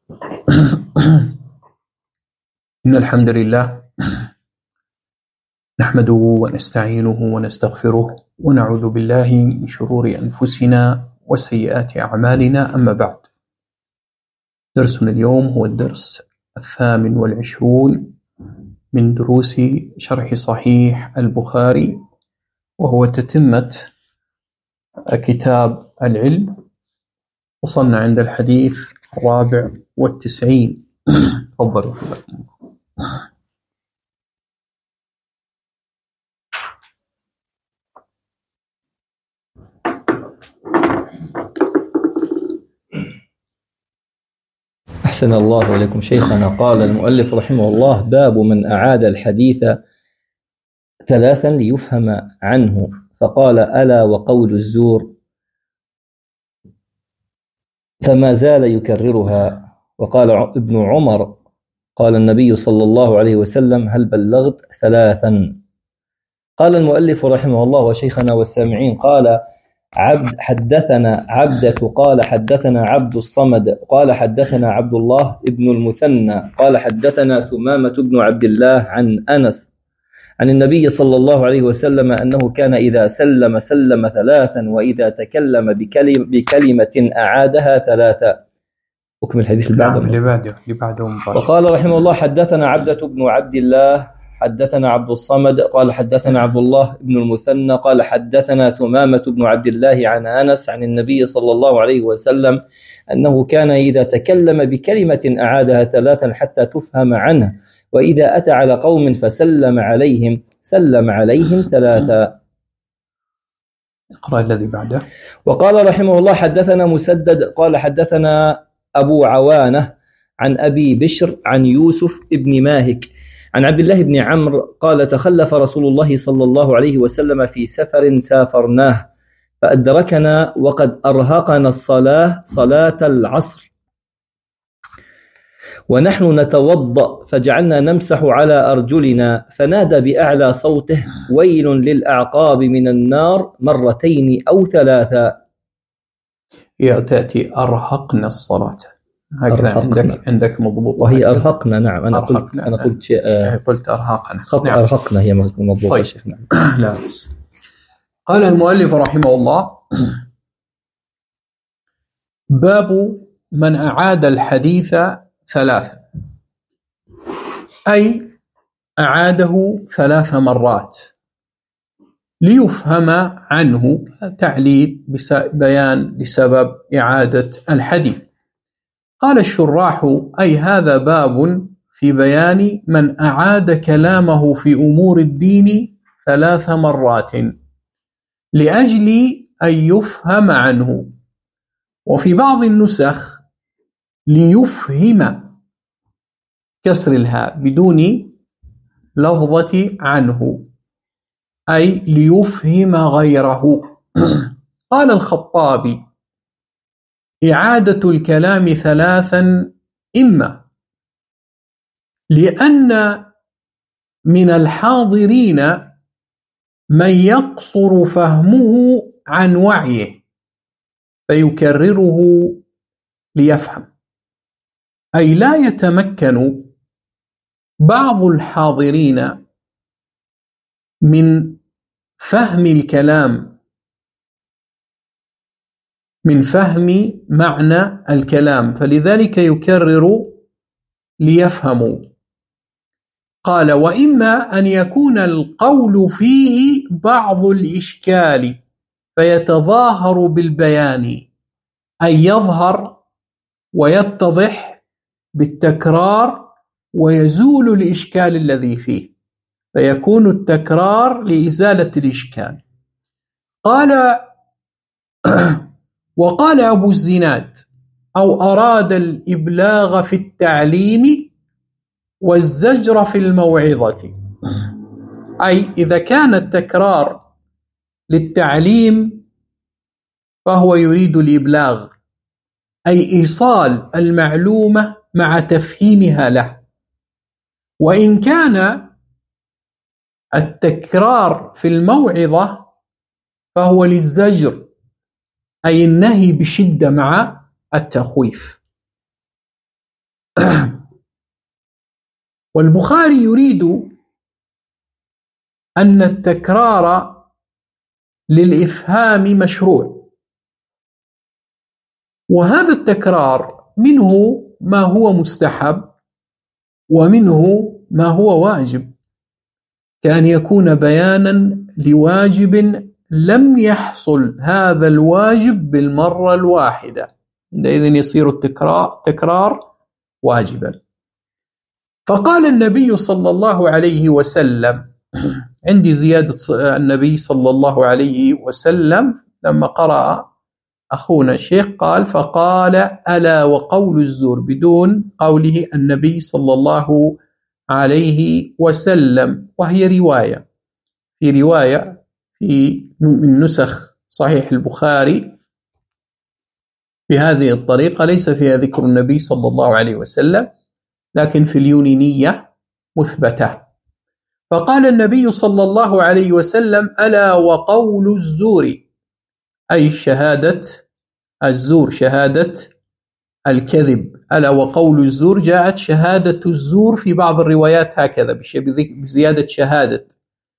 إن الحمد لله نحمده ونستعينه ونستغفره ونعوذ بالله من شرور أنفسنا وسيئات أعمالنا. أما بعد، درسنا اليوم هو الدرس 28 من دروس شرح صحيح البخاري، وهو تتمة كتاب العلم. وصلنا عند الحديث 94. تفضلوا. أحسن الله إليكم شيخنا. قال المؤلف رحمه الله: باب من أعاد الحديث ثلاثا ليفهم عنه، فقال: ألا وقول الزور، فما زال يكررها. وقال ابن عمر: قال النبي صلى الله عليه وسلم: هل بلغت ثلاثا؟ قال المؤلف رحمه الله وشيخنا والسامعين: قال حدثنا عبدة قال حدثنا عبد الصمد قال حدثنا عبد الله ابن المثنى قال حدثنا ثمامة بن عبد الله عن أنس عن النبي صلى الله عليه وسلم أنه كان إذا سلم ثلاثا، وإذا تكلم بكلمة أعادها ثلاثا. أكمل الحديث اللي بعده. وقال رحمه الله: حدثنا عبدة بن عبد الله حدثنا عبد الصمد قال حدثنا عبد الله بن المثنى قال حدثنا ثمامة بن عبد الله عن أنس عن النبي صلى الله عليه وسلم أنه كان إذا تكلم بكلمة أعادها ثلاثا حتى تفهم عنه، وإذا أتى على قوم فسلم عليهم سلم عليهم ثلاثا. اقرأ الذي بعده. وقال رحمه الله: حدثنا مسدد قال حدثنا أبو عوانة عن أبي بشر عن يوسف ابن ماهك عن عبد الله بن عمرو قال: تخلف رسول الله صلى الله عليه وسلم في سفر سافرناه، فأدركنا وقد أرهقنا صلاة العصر، ونحن نتوضأ، فجعلنا نمسح على أرجلنا، فنادى بأعلى صوته: ويل للأعقاب من النار مرتين أو ثلاثا. تأتي أرهقنا الصلاة هكذا. عندك مضبوط، وهي أرهقنا. نعم، أنا قلت شيء. قلت أرهقنا. نعم. أرهقنا هي مضبوطة. طيب. شيخنا. لا بس. قال المؤلف رحمه الله: باب من أعاد الحديث ثلاثا، أي أعاده 3 مرات ليفهم عنه، تعليل بيان لسبب إعادة الحديث. قال الشراح: أي هذا باب في بيان من أعاد كلامه في أمور الدين 3 مرات لأجل أن يفهم عنه. وفي بعض النسخ ليفهم، كسر الهاء بدون لفظة عنه، أي ليفهم غيره. قال الخطابي: إعادة الكلام 3 إما لأن من الحاضرين من يقصر فهمه عن وعيه فيكرره ليفهم، أي لا يتمكن بعض الحاضرين من فهم الكلام، من فهم معنى الكلام، فلذلك يكرر ليفهموا. قال: وإما أن يكون القول فيه بعض الإشكال فيتظاهر بالبيان، أي يظهر ويتضح بالتكرار ويزول الإشكال الذي فيه، فيكون التكرار لإزالة الإشكال. قال: وقال أبو الزناد: أو أراد الإبلاغ في التعليم والزجر في الموعظة، أي إذا كان التكرار للتعليم فهو يريد الإبلاغ، أي إيصال المعلومة مع تفهيمها له. وإن كان التكرار في الموعظة فهو للزجر، أي النهي بشدة مع التخويف. والبخاري يريد أن التكرار للإفهام مشروع، وهذا التكرار منه ما هو مستحب ومنه ما هو واجب، كأن يكون بيانا لواجب لم يحصل هذا الواجب بالمرة الواحدة، عندئذ يصير التكرار واجبا. فقال النبي صلى الله عليه وسلم، عندي زيادة النبي صلى الله عليه وسلم لما قرأ أخونا الشيخ قال فقال ألا وقول الزور بدون قوله النبي صلى الله عليه وسلم، وهي رواية من نسخ صحيح البخاري بهذه الطريقة ليس فيها ذكر النبي صلى الله عليه وسلم، لكن في اليونانية مثبتة. فقال النبي صلى الله عليه وسلم ألا وقول الزور، أي شهادة الزور، شهادة الكذب. ألا وقول الزور جاءت شهادة الزور في بعض الروايات هكذا بزيادة شهادة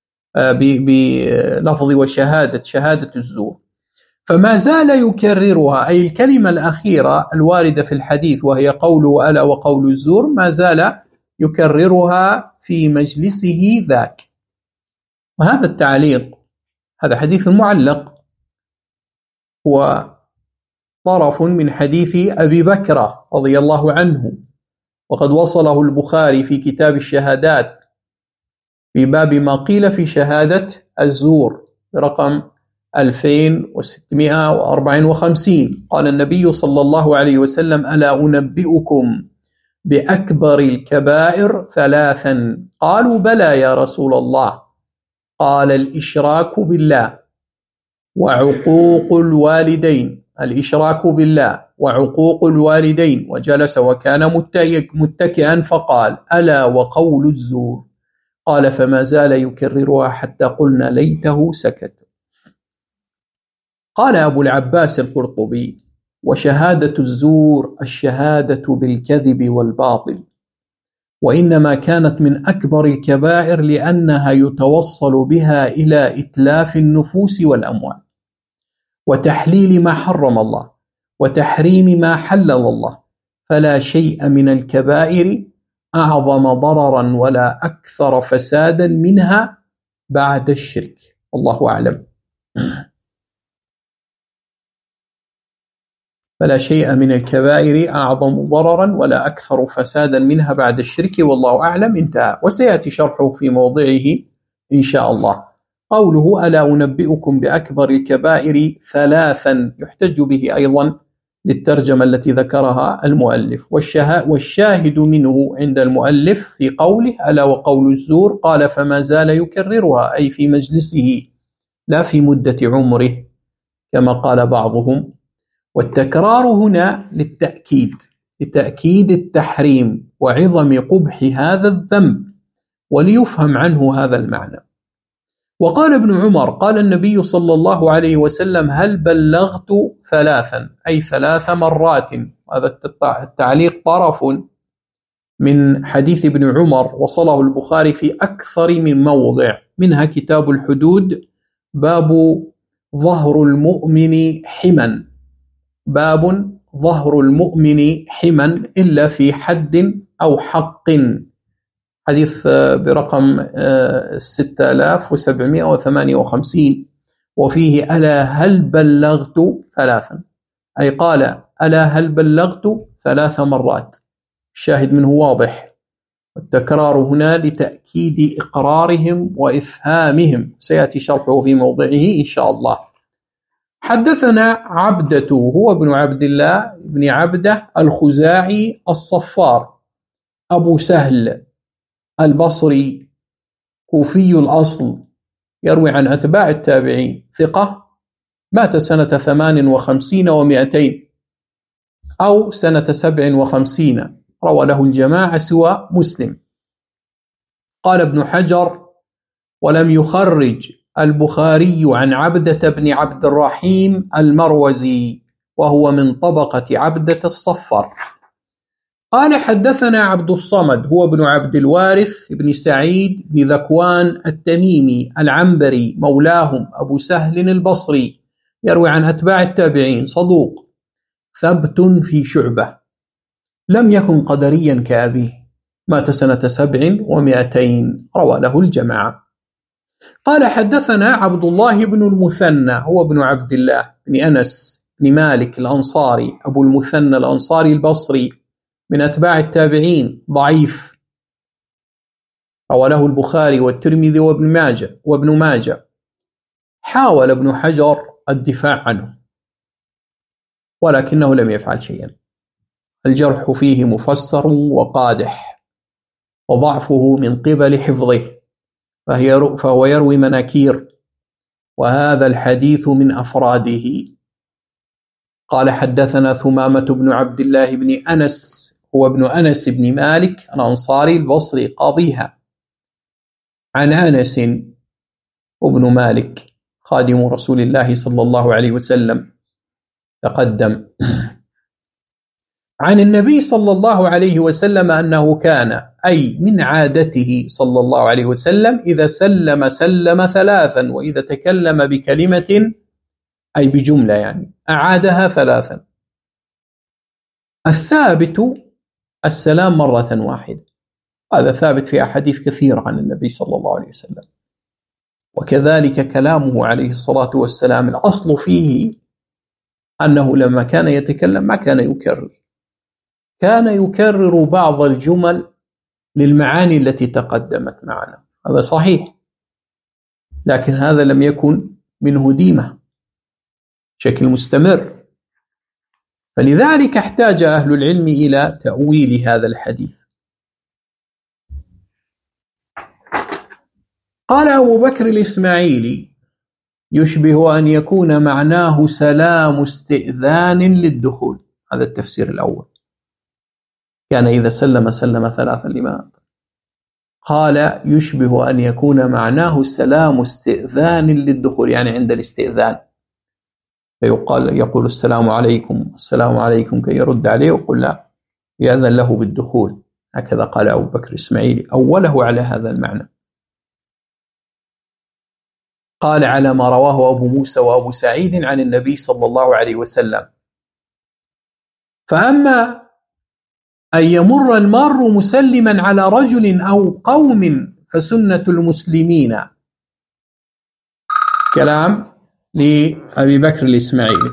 بلفظ وشهادة، شهادة الزور. فما زال يكررها، أي الكلمة الأخيرة الواردة في الحديث وهي قوله ألا وقول الزور، ما زال يكررها في مجلسه ذاك. وهذا التعليق هذا حديث معلق، هو طرف من حديث أبي بكر رضي الله عنه، وقد وصله البخاري في كتاب الشهادات في باب ما قيل في شهادة الزور برقم 2654. قال النبي صلى الله عليه وسلم ألا أنبئكم بأكبر الكبائر ثلاثا؟ قالوا بلى يا رسول الله. قال الإشراك بالله وعقوق الوالدين، الإشراك بالله وعقوق الوالدين. وجلس وكان متكئا فقال ألا وقول الزور. قال فما زال يكررها حتى قلنا ليته سكت. قال أبو العباس القرطبي وشهادة الزور الشهادة بالكذب والباطل، وإنما كانت من أكبر الكبائر لأنها يتوصل بها إلى إتلاف النفوس والأموال، وتحليل ما حرم الله، وتحريم ما حلل الله، فلا شيء من الكبائر أعظم ضررا ولا أكثر فسادا منها بعد الشرك. والله أعلم. فلا شيء من الكبائر أعظم ضررا ولا أكثر فسادا منها بعد الشرك، والله أعلم. انتهى، وسيأتي شرحه في موضعه إن شاء الله. قوله ألا أنبئكم بأكبر الكبائر ثلاثا يحتج به أيضا للترجمة التي ذكرها المؤلف، والشاهد منه عند المؤلف في قوله ألا وقول الزور قال فما زال يكررها، أي في مجلسه لا في مدة عمره كما قال بعضهم. والتكرار هنا لتأكيد التحريم وعظم قبح هذا الذنب، وليفهم عنه هذا المعنى. وقال ابن عمر قال النبي صلى الله عليه وسلم هل بلغت ثلاثا، أي 3 مرات. هذا التعليق طرف من حديث ابن عمر وصله البخاري في أكثر من موضع، منها كتاب الحدود باب ظهر المؤمن حما، باب ظهر المؤمن حما إلا في حد أو حق، حديث برقم 6758. وفيه ألا هل بلغت ثلاثا، أي قال ألا هل بلغت 3 مرات. الشاهد منه واضح، والتكرار هنا لتأكيد إقرارهم وإفهامهم، سيأتي شرحه في موضعه إن شاء الله. حدثنا عبدة هو ابن عبد الله بن عبده الخزاعي الصفار أبو سهل البصري كوفي الأصل، يروي عن أتباع التابعين، ثقة، مات سنة 58 و200 أو سنة 57، روى له الجماعة سوى مسلم. قال ابن حجر ولم يخرج البخاري عن عبدة بن عبد الرحيم المروزي، وهو من طبقة عبدة الصفر. قال حدثنا عبد الصمد هو ابن عبد الوارث بن سعيد بن ذكوان التميمي العنبري مولاهم أبو سهل البصري، يروي عن أتباع التابعين، صدوق ثبت في شعبة، لم يكن قدريا كأبيه، مات سنة 700، روى له الجماعة. قال حدثنا عبد الله بن المثنى هو ابن عبد الله بن أنس بن مالك الأنصاري أبو المثنى الأنصاري البصري من أتباع التابعين، ضعيف، روى له البخاري والترمذي وابن ماجه. حاول ابن حجر الدفاع عنه ولكنه لم يفعل شيئا، الجرح فيه مفسر وقادح، وضعفه من قبل حفظه، فهو يروي مناكير، وهذا الحديث من أفراده. قال حدثنا ثمامة بن عبد الله بن أنس هو ابن أنس بن مالك الأنصاري البصري قاضيها، عن أنس ابن مالك خادم رسول الله صلى الله عليه وسلم تقدم، عن النبي صلى الله عليه وسلم أنه كان، أي من عادته صلى الله عليه وسلم، إذا سلم 3، وإذا تكلم بكلمة أي بجملة يعني أعادها 3. الثابت السلام مرة واحدة، هذا ثابت في أحاديث كثيرة عن النبي صلى الله عليه وسلم، وكذلك كلامه عليه الصلاة والسلام الأصل فيه أنه لما كان يتكلم ما كان يكرر، كان يكرر بعض الجمل للمعاني التي تقدمت معنا، هذا صحيح، لكن هذا لم يكن منه ديمة بشكل مستمر، فلذلك احتاج أهل العلم إلى تأويل هذا الحديث. قال أبو بكر الإسماعيلي: يشبه أن يكون معناه سلام استئذان للدخول، هذا التفسير الأول، كان إذا سلم 3 لما قال يشبه أن يكون معناه سلام استئذان للدخول، يعني عند الاستئذان يقول السلام عليكم كي يرد عليه ويقول لا، يأذن له بالدخول، هكذا قال أبو بكر الإسماعيلي، أوله على هذا المعنى. قال على ما رواه أبو موسى وأبو سعيد عن النبي صلى الله عليه وسلم. فأما أن يمر المار مسلما على رجل أو قوم فسنة المسلمين، كلام لأبي بكر الإسماعيلي،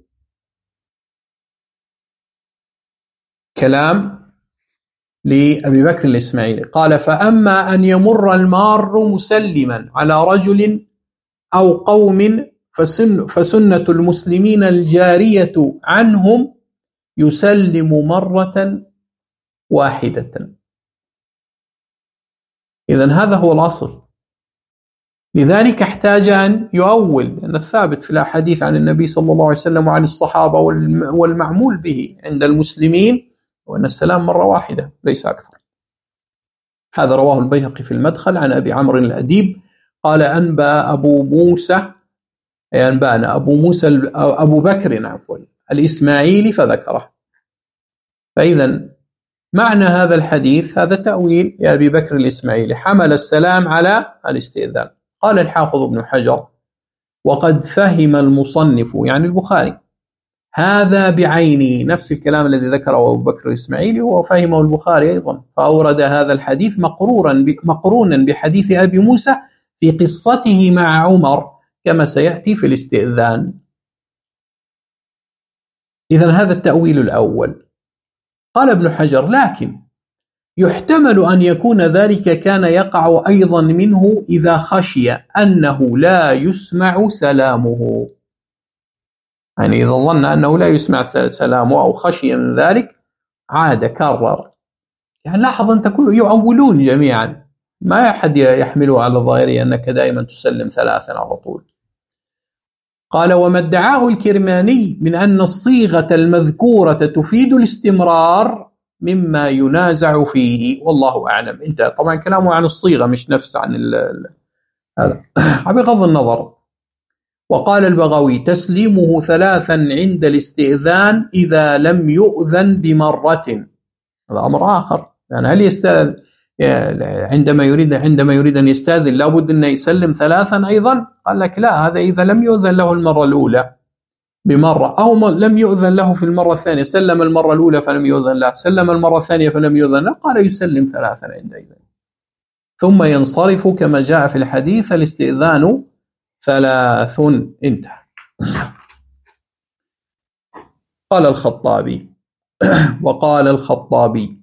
قال فأما أن يمر المار مسلما على رجل أو قوم فسنة المسلمين الجارية عنهم يسلم مرة واحدة. إذن هذا هو الأصل، لذلك احتاج أن يؤول، لأن الثابت في الأحاديث عن النبي صلى الله عليه وسلم وعن الصحابة والمعمول به عند المسلمين وأن السلام مرة واحدة ليس أكثر. هذا رواه البيهقي في المدخل عن أبي عمرو الأديب قال أنبأ أنبأنا أبو بكر الإسماعيلي فذكره. فإذا معنى هذا الحديث هذا تأويل لأبي بكر الإسماعيلي، حمل السلام على الاستئذان. قال الحافظ ابن حجر: وقد فهم المصنف يعني البخاري هذا بعينه، نفس الكلام الذي ذكره أبو بكر الإسماعيلي هو فهمه البخاري أيضا، فأورد هذا الحديث مقرونا بحديث أبي موسى في قصته مع عمر كما سيأتي في الاستئذان. إذن هذا التأويل الأول. قال ابن حجر: لكن يحتمل أن يكون ذلك كان يقع أيضا منه إذا خشي أنه لا يسمع سلامه، يعني إذا ظن أنه لا يسمع سلامه أو خشي من ذلك عاد كرر. يعني لاحظ أنت كله يعولون جميعا، ما أحد يحمله على ظاهره أنك دائما تسلم 3 على طول. قال: وما ادعاه الكرماني من أن الصيغة المذكورة تفيد الاستمرار مما ينازع فيه، والله أعلم. انت طبعا كلامه عن الصيغة مش نفس عن هذا بغض النظر. وقال البغوي: تسليمه 3 عند الاستئذان إذا لم يؤذن بمرة، هذا أمر آخر. يعني هل يستأذن عندما يريد أن يستأذن لابد أن يسلم 3 أيضا؟ قال لك لا، هذا إذا لم يؤذن له المرة الأولى بمرة، أو لم يؤذن له في المرة الثانية، سلم المرة الأولى فلم يؤذن له، سلم المرة الثانية فلم يؤذن له، قال يسلم 3 عندئذ ثم ينصرف كما جاء في الحديث الاستئذان 3. انتهى. قال الخطابي وقال الخطابي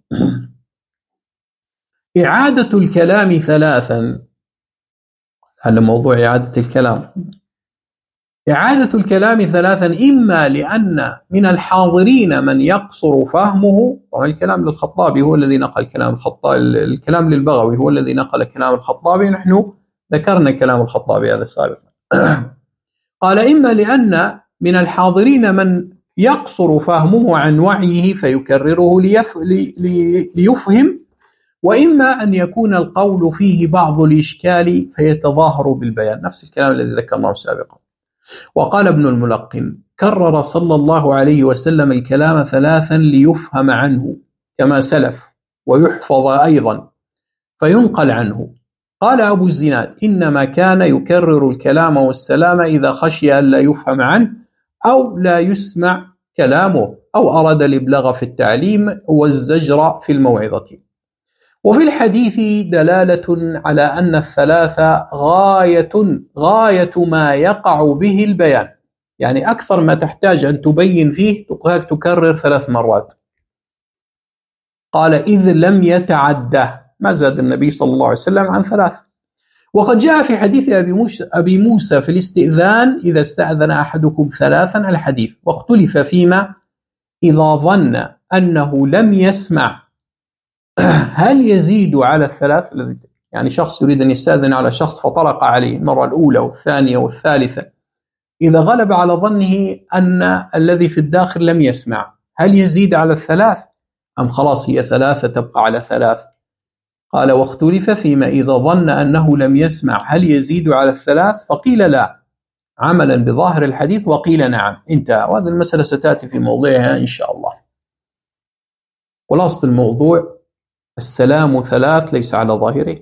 إعادة الكلام 3. هذا موضوع إعادة الكلام. إعادة الكلام 3 إما لأن من الحاضرين من يقصر فهمه، طبعا الكلام للخطابي هو الذي نقل كلام الخطابي، الكلام للبغوي هو الذي نقل كلام الخطابي، نحن ذكرنا كلام الخطابي هذا سابقا. قال إما لأن من الحاضرين من يقصر فهمه عن وعيه فيكرره ليفهم، وإما أن يكون القول فيه بعض الإشكال فيتظاهر بالبيان، نفس الكلام الذي ذكرناه سابقا. وقال ابن الملقن كرر صلى الله عليه وسلم الكلام 3 ليفهم عنه كما سلف ويحفظ أيضا فينقل عنه. قال أبو الزناد إنما كان يكرر الكلام والسلام إذا خشي أن لا يفهم عنه أو لا يسمع كلامه أو أراد الإبلاغ في التعليم والزجر في الموعظة. وفي الحديث دلالة على أن 3 غاية ما يقع به البيان، يعني أكثر ما تحتاج أن تبين فيه تكرر 3 مرات. قال إذ لم يتعده، ما زاد النبي صلى الله عليه وسلم عن 3. وقد جاء في حديث أبي موسى في الاستئذان إذا استأذن أحدكم 3 الحديث، واختلف فيما إذا ظن أنه لم يسمع هل يزيد على 3؟ يعني شخص يريد أن يستأذن على شخص فطرق عليه المرة الأولى والثانية والثالثة، إذا غلب على ظنه أن الذي في الداخل لم يسمع، هل يزيد على 3 أم خلاص هي 3 تبقى على 3؟ قال واختلف فيما إذا ظن أنه لم يسمع هل يزيد على 3؟ فقيل لا عملا بظاهر الحديث، وقيل نعم. انتهى. وهذه المسألة ستأتي في موضعها إن شاء الله. خلاصة الموضوع السلام 3 ليس على ظاهره،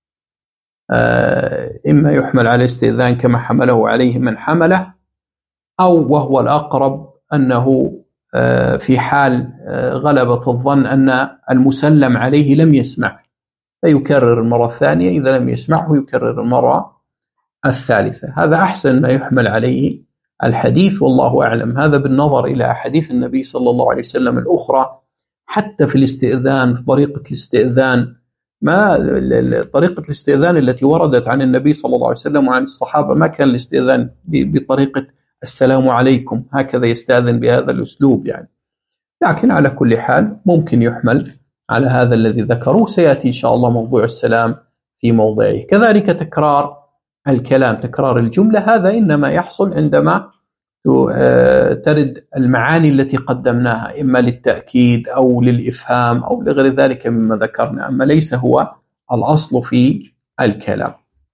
إما يحمل على الاستئذان كما حمله عليه من حمله، أو وهو الأقرب أنه في حال غلبة الظن أن المسلم عليه لم يسمع فيكرر المرة الثانية، إذا لم يسمعه يكرر المرة الثالثة. هذا أحسن ما يحمل عليه الحديث والله أعلم. هذا بالنظر إلى أحاديث النبي صلى الله عليه وسلم الأخرى حتى في الاستئذان، في طريقة الاستئذان، طريقة الاستئذان التي وردت عن النبي صلى الله عليه وسلم وعن الصحابة ما كان الاستئذان بطريقة السلام عليكم هكذا يستأذن بهذا الأسلوب يعني، لكن على كل حال ممكن يحمل على هذا الذي ذكروه. سيأتي إن شاء الله موضوع السلام في موضعه. كذلك تكرار الكلام، تكرار الجملة، هذا إنما يحصل عندما ترد المعاني التي قدمناها إما للتأكيد أو للإفهام أو لغير ذلك مما ذكرنا، أما ليس هو الأصل في الكلام.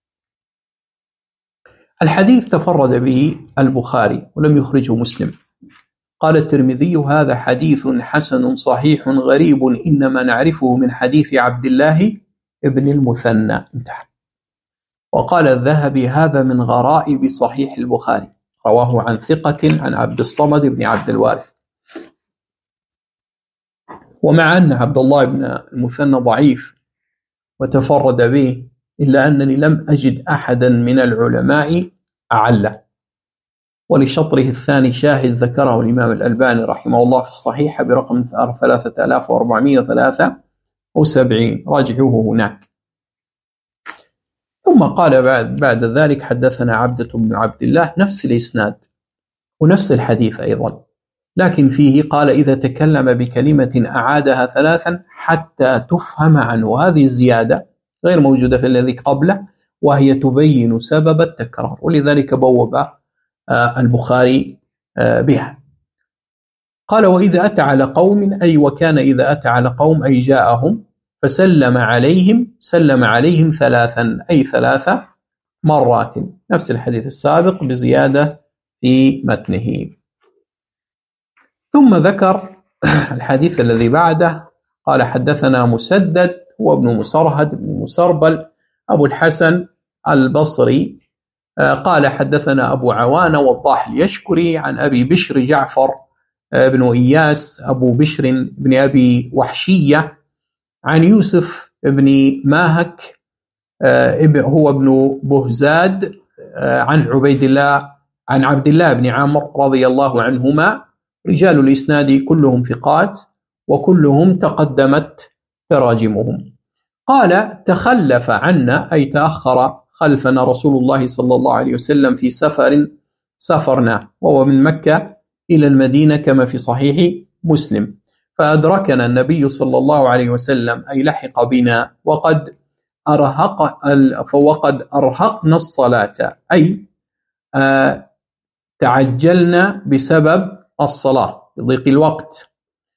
الحديث تفرد به البخاري ولم يخرجه مسلم. قال الترمذي هذا حديث حسن صحيح غريب إنما نعرفه من حديث عبد الله ابن المثنى. انتهى. وقال الذهبي هذا من غرائب صحيح البخاري، رواه عن ثقة عن عبد الصمد بن عبد الوارث. ومع أن عبد الله بن المثنى ضعيف وتفرد به، إلا أنني لم أجد أحدا من العلماء أعله، ولشطره الثاني شاهد ذكره الإمام الألباني رحمه الله في الصحيحة برقم 3473، راجعوه هناك. ثم قال بعد ذلك حدثنا عبدة بن عبد الله، نفس الإسناد ونفس الحديث أيضا، لكن فيه قال إذا تكلم بكلمة أعادها 3 حتى تفهم عنه. هذه الزيادة غير موجودة في الذي قبله، وهي تبين سبب التكرار، ولذلك بوب البخاري بها. قال وإذا أتى على قوم، أي وكان إذا أتى على قوم أي جاءهم فسلم عليهم، سلم عليهم 3 أي 3 مرات، نفس الحديث السابق بزيادة في متنه. ثم ذكر الحديث الذي بعده، قال حدثنا مسدد هو ابن مسرهد بن مسربل أبو الحسن البصري قال حدثنا أبو عوانة وضاح اليشكري عن أبي بشر جعفر بن إياس أبو بشر بن أبي وحشية عن يوسف بن ماهك هو ابن بهزاد عن عبد الله بن عمرو رضي الله عنهما. رجال الإسناد كلهم ثقات وكلهم تقدمت تراجمهم. قال تخلف عنا أي تأخر خلفنا رسول الله صلى الله عليه وسلم في سفر سافرنا وهو من مكة إلى المدينة كما في صحيح مسلم، فأدركنا النبي صلى الله عليه وسلم أي لحق بنا وقد أرهقنا الصلاة أي تعجلنا بسبب الصلاة لضيق الوقت.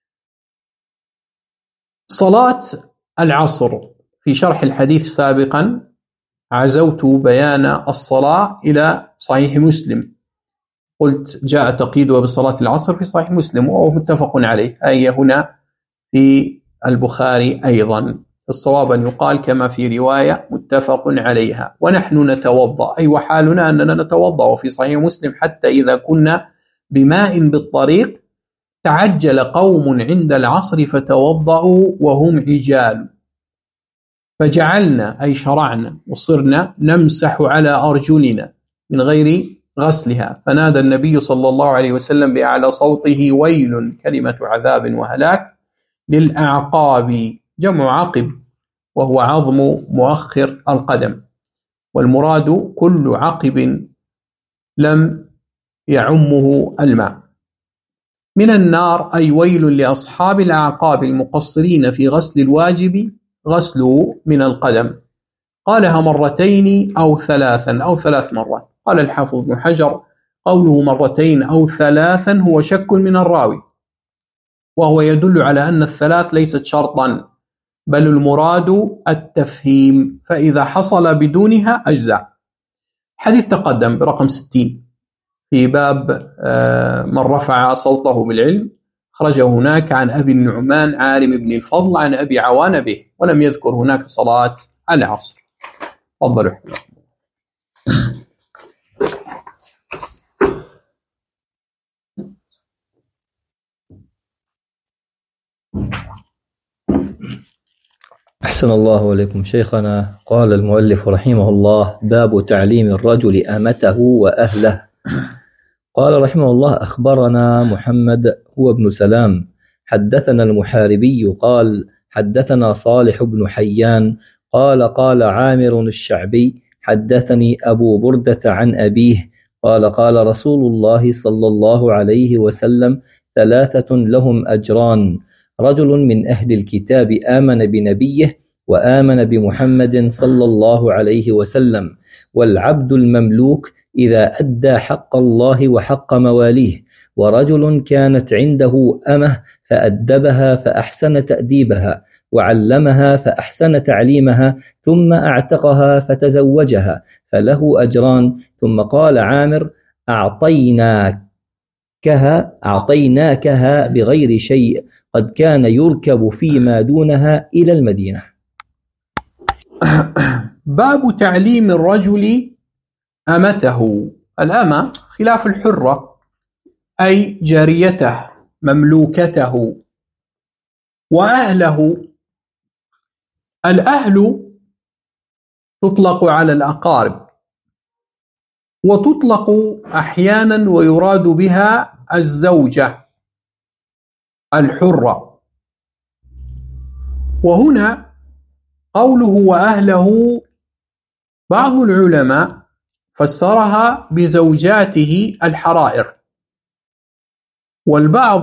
صلاة العصر في شرح الحديث سابقا عزوت بيان الصلاة إلى صحيح مسلم، قلت جاء تقييدها بصلاة العصر في صحيح مسلم وهو متفق عليه، أي هنا في البخاري أيضا. الصواب أن يقال كما في رواية متفق عليها. ونحن نتوضأ أي وحالنا أننا نتوضأ، وفي صحيح مسلم حتى إذا كنا بماء بالطريق تعجل قوم عند العصر فتوضأوا وهم عجال فجعلنا أي شرعنا وصرنا نمسح على أرجلنا من غير غسلها، فنادى النبي صلى الله عليه وسلم بأعلى صوته ويل كلمة عذاب وهلاك للأعقاب، جمع عقب وهو عظم مؤخر القدم، والمراد كل عقب لم يعمه الماء. من النار أي ويل لأصحاب الأعقاب المقصرين في غسل الواجب غسله من القدم. قالها مرتين أو ثلاثا أو 3 مرات. قال الحافظ ابن حجر قوله مرتين أو 3 هو شك من الراوي، وهو يدل على أن ال3 ليست شرطا بل المراد التفهيم، فإذا حصل بدونها أجزاء. حديث تقدم برقم 60 في باب من رفع صوته بالعلم، خرجه هناك عن أبي النعمان عارم بن الفضل عن أبي عوان به، ولم يذكر هناك صلاة العصر. تفضلوا. أحسن الله عليكم شيخنا. قال المؤلف رحمه الله: باب تعليم الرجل أمته وأهله. قال رحمه الله: أخبرنا محمد هو ابن سلام حدثنا المحاربي قال حدثنا صالح بن حيان قال عامر الشعبي حدثني أبو بردة عن أبيه قال رسول الله صلى الله عليه وسلم: 3 لهم أجران: رجل من أهل الكتاب آمن بنبيه وآمن بمحمد صلى الله عليه وسلم، والعبد المملوك إذا أدى حق الله وحق مواليه، ورجل كانت عنده أمه فأدبها فأحسن تأديبها وعلمها فأحسن تعليمها ثم أعتقها فتزوجها فله أجران. ثم قال عامر: أعطيناكها بغير شيء، قد كان يركب فيما دونها إلى المدينة. باب تعليم الرجل أمته. الأمة خلاف الحرة أي جاريته مملوكته. وأهله، الأهل تطلق على الأقارب، وتطلق أحيانا ويراد بها الزوجة الحرة. وهنا قوله وأهله بعض العلماء فسرها بزوجاته الحرائر، والبعض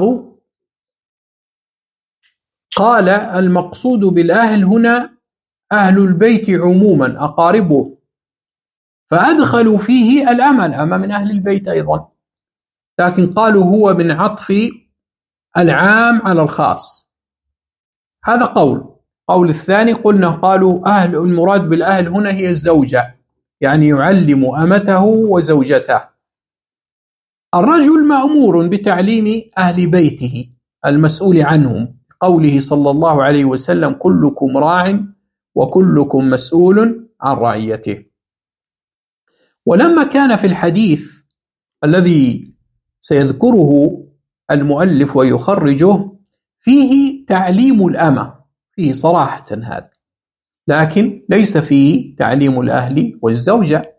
قال المقصود بالأهل هنا أهل البيت عموما أقاربه، فأدخلوا فيه الأمة من أهل البيت أيضا، لكن قالوا هو من عطف العام على الخاص. هذا قول الثاني قالوا أهل، المراد بالأهل هنا هي الزوجة، يعني يعلم أمته وزوجته. الرجل مأمور بتعليم أهل بيته المسؤول عنهم قوله صلى الله عليه وسلم: كلكم راع وكلكم مسؤول عن رعيته. ولما كان في الحديث الذي سيذكره المؤلف ويخرجه فيه تعليم الأمة، فيه صراحة هذا، لكن ليس فيه تعليم الأهل والزوجة.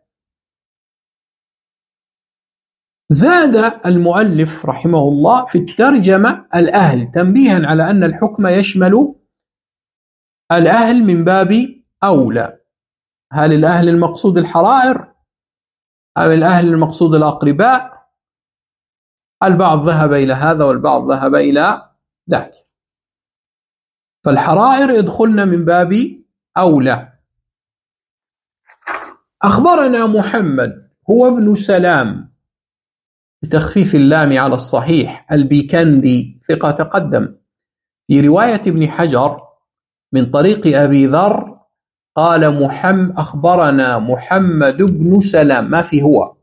زاد المؤلف رحمه الله في الترجمة الأهل، تنبيها على أن الحكم يشمل الأهل من باب أولى. هل الأهل المقصود الحرائر أو الأهل المقصود الأقرباء؟ البعض ذهب إلى هذا والبعض ذهب إلى ذاك، فالحرائر يدخلن من باب أولى. أخبرنا محمد هو ابن سلام بتخفيف اللام على الصحيح البيكندي، ثقة تقدم. في رواية ابن حجر من طريق أبي ذر قال أخبرنا محمد بن سلام، ما في هو.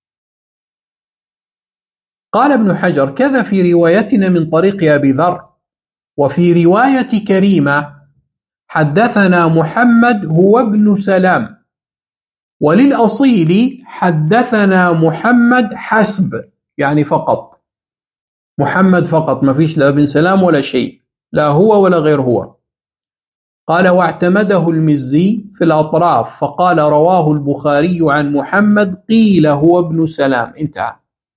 قال ابن حجر: كذا في روايتنا من طريق أبي ذر. وفي رواية كريمة حدثنا محمد هو ابن سلام، وللأصيل حدثنا محمد حسب، يعني فقط محمد فقط، ما فيش لا ابن سلام ولا شيء، لا هو ولا غير هو. قال: واعتمده المزي في الأطراف فقال: رواه البخاري عن محمد قيل هو ابن سلام، انتهى.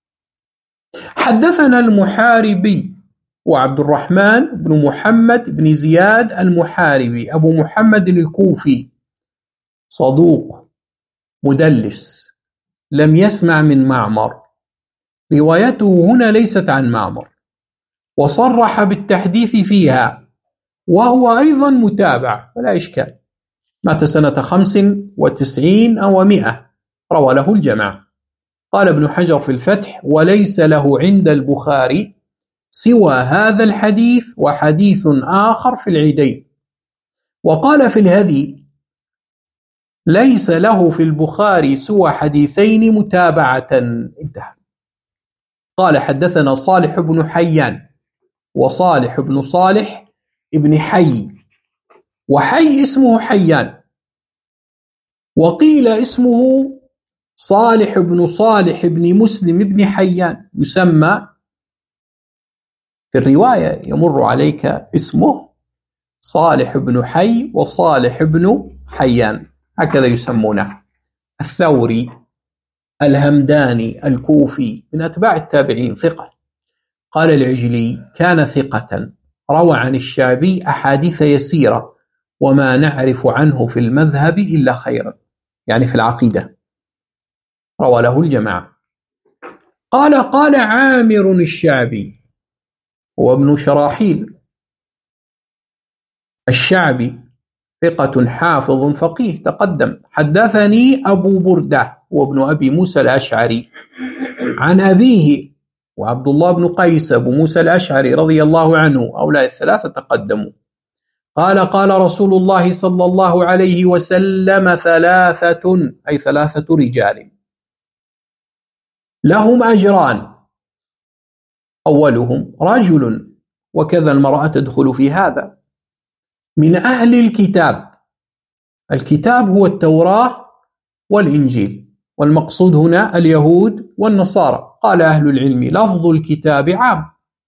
حدثنا المحاربي وعبد الرحمن بن محمد بن زياد المحاربي أبو محمد الكوفي، صدوق مدلس، لم يسمع من معمر، روايته هنا ليست عن معمر، وصرح بالتحديث فيها، وهو أيضا متابع ولا إشكال. مات سنة 95 أو 100، روى له الجماعة. قال ابن حجر في الفتح: وليس له عند البخاري سوى هذا الحديث وحديث آخر في العيدين. وقال في الهدي: ليس له في البخاري سوى حديثين متابعة، انتهى. قال: حدثنا صالح بن حيان وصالح بن صالح ابن حي، وحي اسمه حيان، وقيل اسمه صالح بن مسلم بن حيان، يسمى في الرواية يمر عليك اسمه صالح بن حي وصالح بن حيان، هكذا يسمونه. الثوري الهمداني الكوفي من أتباع التابعين، ثقة. قال العجلي: كان ثقة، روى عن الشعبي أحاديث يسيرة، وما نعرف عنه في المذهب إلا خيرا، يعني في العقيدة، روى له الجماعة. قال عامر الشعبي هو ابن شراحيل الشعبي، ثقة حافظ فقيه تقدم. حدثني أبو بردة وابن أبي موسى الأشعري عن أبيه وعبد الله بن قيس أبو موسى الأشعري رضي الله عنه، أولئك الثلاثة تقدموا. قال رسول الله صلى الله عليه وسلم: ثلاثة، أي 3 رجال، لهم أجران: أولهم رجل، وكذا المرأة تدخل في هذا، من أهل الكتاب، الكتاب هو التوراة والإنجيل، والمقصود هنا اليهود والنصارى. قال أهل العلم: لفظ الكتاب عام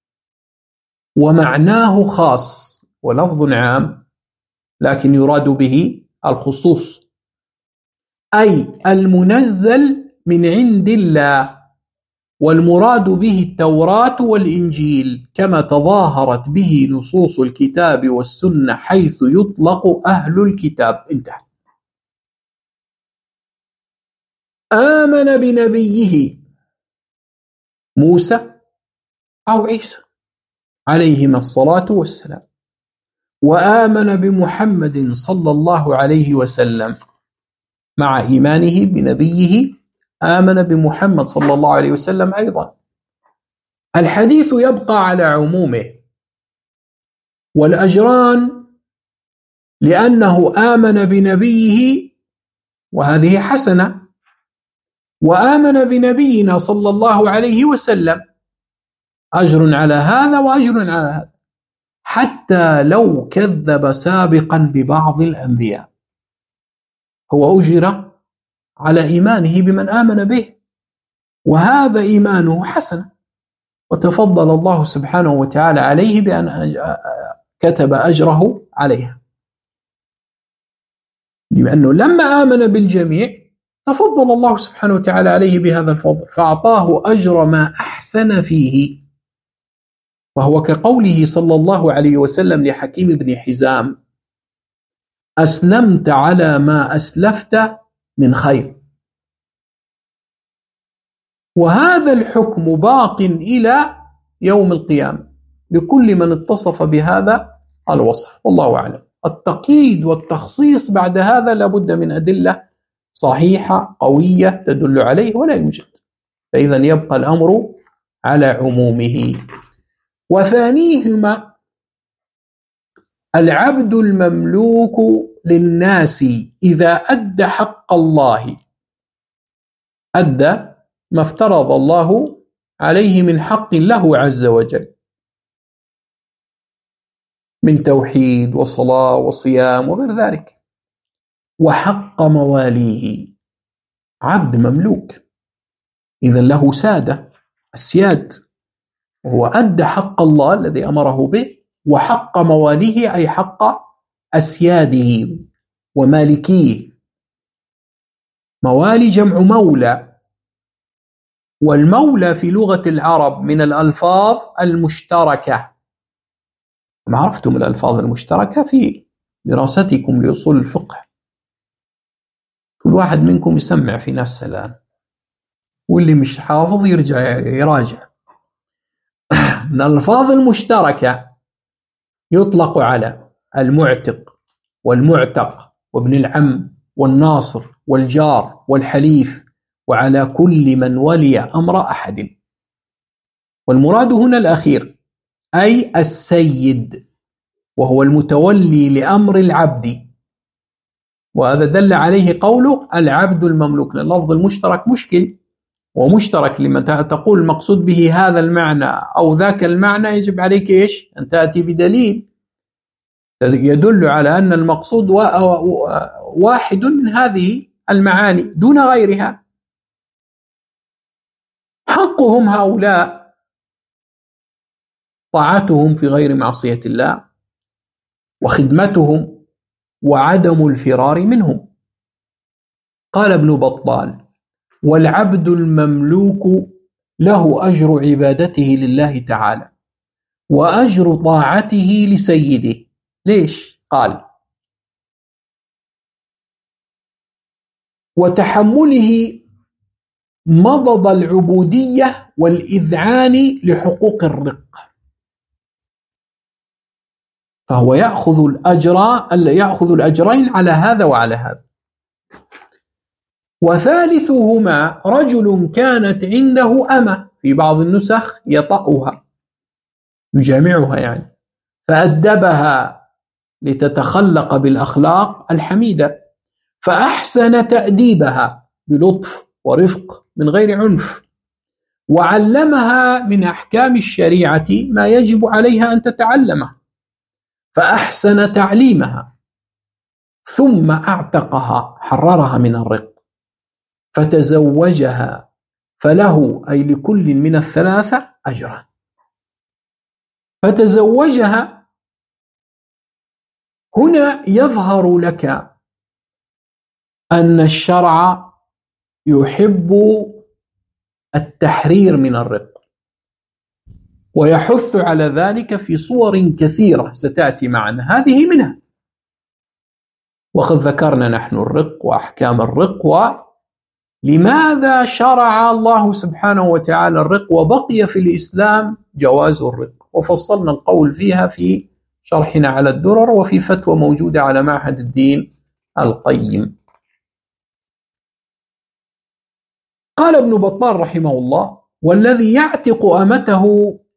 ومعناه خاص، ولفظ عام لكن يراد به الخصوص، أي المنزل من عند الله، والمراد به التوراة والإنجيل، كما تظاهرت به نصوص الكتاب والسنة حيث يطلق أهل الكتاب، انتهى. آمن بنبيه موسى أو عيسى عليهما الصلاة والسلام، وآمن بمحمد صلى الله عليه وسلم، مع إيمانه بنبيه آمن بمحمد صلى الله عليه وسلم أيضا. الحديث يبقى على عمومه، والأجران لأنه آمن بنبيه، وهذه حسنة، وآمن بنبينا صلى الله عليه وسلم، أجر على هذا وأجر على هذا. حتى لو كذب سابقا ببعض الأنبياء، هو أجر على إيمانه بمن آمن به، وهذا إيمانه حسن، وتفضل الله سبحانه وتعالى عليه بأن كتب أجره عليها، لأنه لما آمن بالجميع تفضل الله سبحانه وتعالى عليه بهذا الفضل، فأعطاه أجر ما أحسن فيه. وهو كقوله صلى الله عليه وسلم لحكيم بن حزام: أسلمت على ما أسلفت من خير. وهذا الحكم باق إلى يوم القيامة لكل من اتصف بهذا الوصف، والله أعلم. التقييد والتخصيص بعد هذا لابد من أدلة صحيحة قوية تدل عليه، ولا يوجد، فإذا يبقى الأمر على عمومه. وثانيهما العبد المملوك للناس إذا أدى حق الله، أدى ما افترض الله عليه من حق له عز وجل من توحيد وصلاة وصيام وغير ذلك، وحق مواليه. عبد مملوك إذا له سادة، السياد، وهو أدى حق الله الذي أمره به، وحق مواليه أي حق أسياده ومالكيه. موالي جمع مولى، والمولى في لغة العرب من الألفاظ المشتركة. ما عرفتم الألفاظ المشتركة في دراستكم لأصول الفقه؟ كل واحد منكم يسمع في نفسه الآن، واللي مش حافظ يرجع يراجع. من الألفاظ المشتركة يطلق على المعتق والمعتق وابن العم والناصر والجار والحليف، وعلى كل من ولي أمر أحد. والمراد هنا الأخير، أي السيد، وهو المتولي لأمر العبد. وهذا دل عليه قوله العبد المملوك، لأن اللفظ المشترك مشكل، ومشترك لمن تقول المقصود به هذا المعنى أو ذاك المعنى، يجب عليك إيش؟ أن تأتي بدليل يدل على أن المقصود واحد من هذه المعاني دون غيرها. حقهم هؤلاء طاعتهم في غير معصية الله، وخدمتهم، وعدم الفرار منهم. قال ابن بطال: والعبد المملوك له أجر عبادته لله تعالى، وأجر طاعته لسيده. ليش؟ قال: وتحمله مضض العبودية والإذعان لحقوق الرق، فهو يأخذ الأجرين على هذا وعلى هذا. وثالثهما رجل كانت عنده أمة، في بعض النسخ يطأها يجامعها يعني، فأدبها لتتخلق بالأخلاق الحميدة، فأحسن تأديبها بلطف ورفق من غير عنف، وعلمها من أحكام الشريعة ما يجب عليها أن تتعلمه، فأحسن تعليمها، ثم أعتقها، حررها من الرق، فتزوجها، فله أي لكل من الثلاثة أجرا. فتزوجها، هنا يظهر لك أن الشرع يحب التحرير من الرق، ويحث على ذلك في صور كثيرة ستأتي معنا، هذه منها. وقد ذكرنا نحن الرق وأحكام الرق، ولماذا شرع الله سبحانه وتعالى الرق، وبقي في الإسلام جواز الرق، وفصلنا القول فيها في شرحنا على الدرر، وفي فتوى موجودة على معهد الدين القيم. قال ابن بطال رحمه الله: والذي يعتق أمته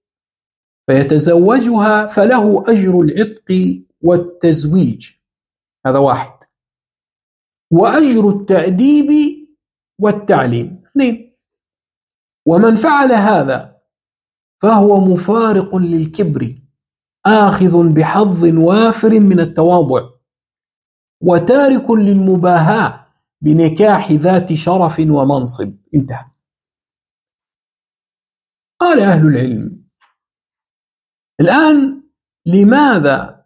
فيتزوجها فله أجر العتق والتزويج، هذا واحد، وأجر التأديب والتعليم، اثنين. ومن فعل هذا فهو مفارق للكبر آخذ بحظ وافر من التواضع وتارك للمباهاة بنكاح ذات شرف ومنصب. انتهى. قال أهل العلم: الآن لماذا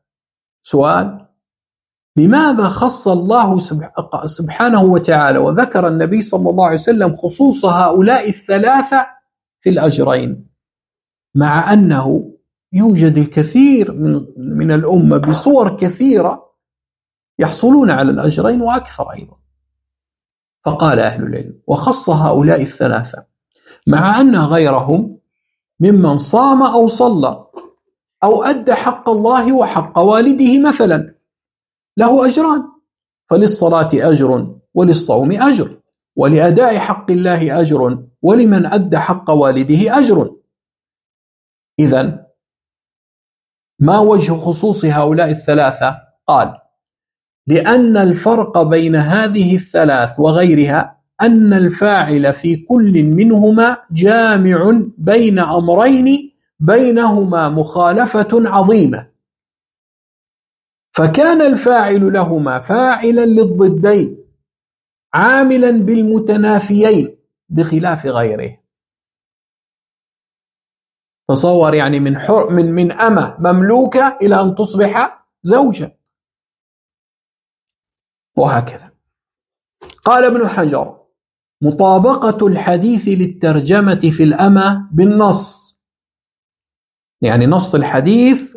لماذا خص الله سبحانه وتعالى وذكر النبي صلى الله عليه وسلم خصوص هؤلاء الثلاثة في الأجرين، مع أنه يوجد الكثير من الأمة بصور كثيرة يحصلون على الأجرين وأكثر أيضا؟ فقال أهل العلم: وخص هؤلاء الثلاثة مع أن غيرهم ممن صام أو صلى أو أدى حق الله وحق والده مثلا له أجران، فللصلاة أجر وللصوم أجر ولأداء حق الله أجر ولمن أدى حق والده أجر. إذن ما وجه خصوص هؤلاء الثلاثة؟ قال: لأن الفرق بين هذه الثلاث وغيرها أن الفاعل في كل منهما جامع بين أمرين بينهما مخالفة عظيمة، فكان الفاعل لهما فاعلا للضدين عاملا بالمتنافيين بخلاف غيره. تصور يعني من أمة مملوكة إلى أن تصبح زوجة، وهكذا. قال ابن حجر: مطابقة الحديث للترجمة في الأمة بالنص، يعني نص الحديث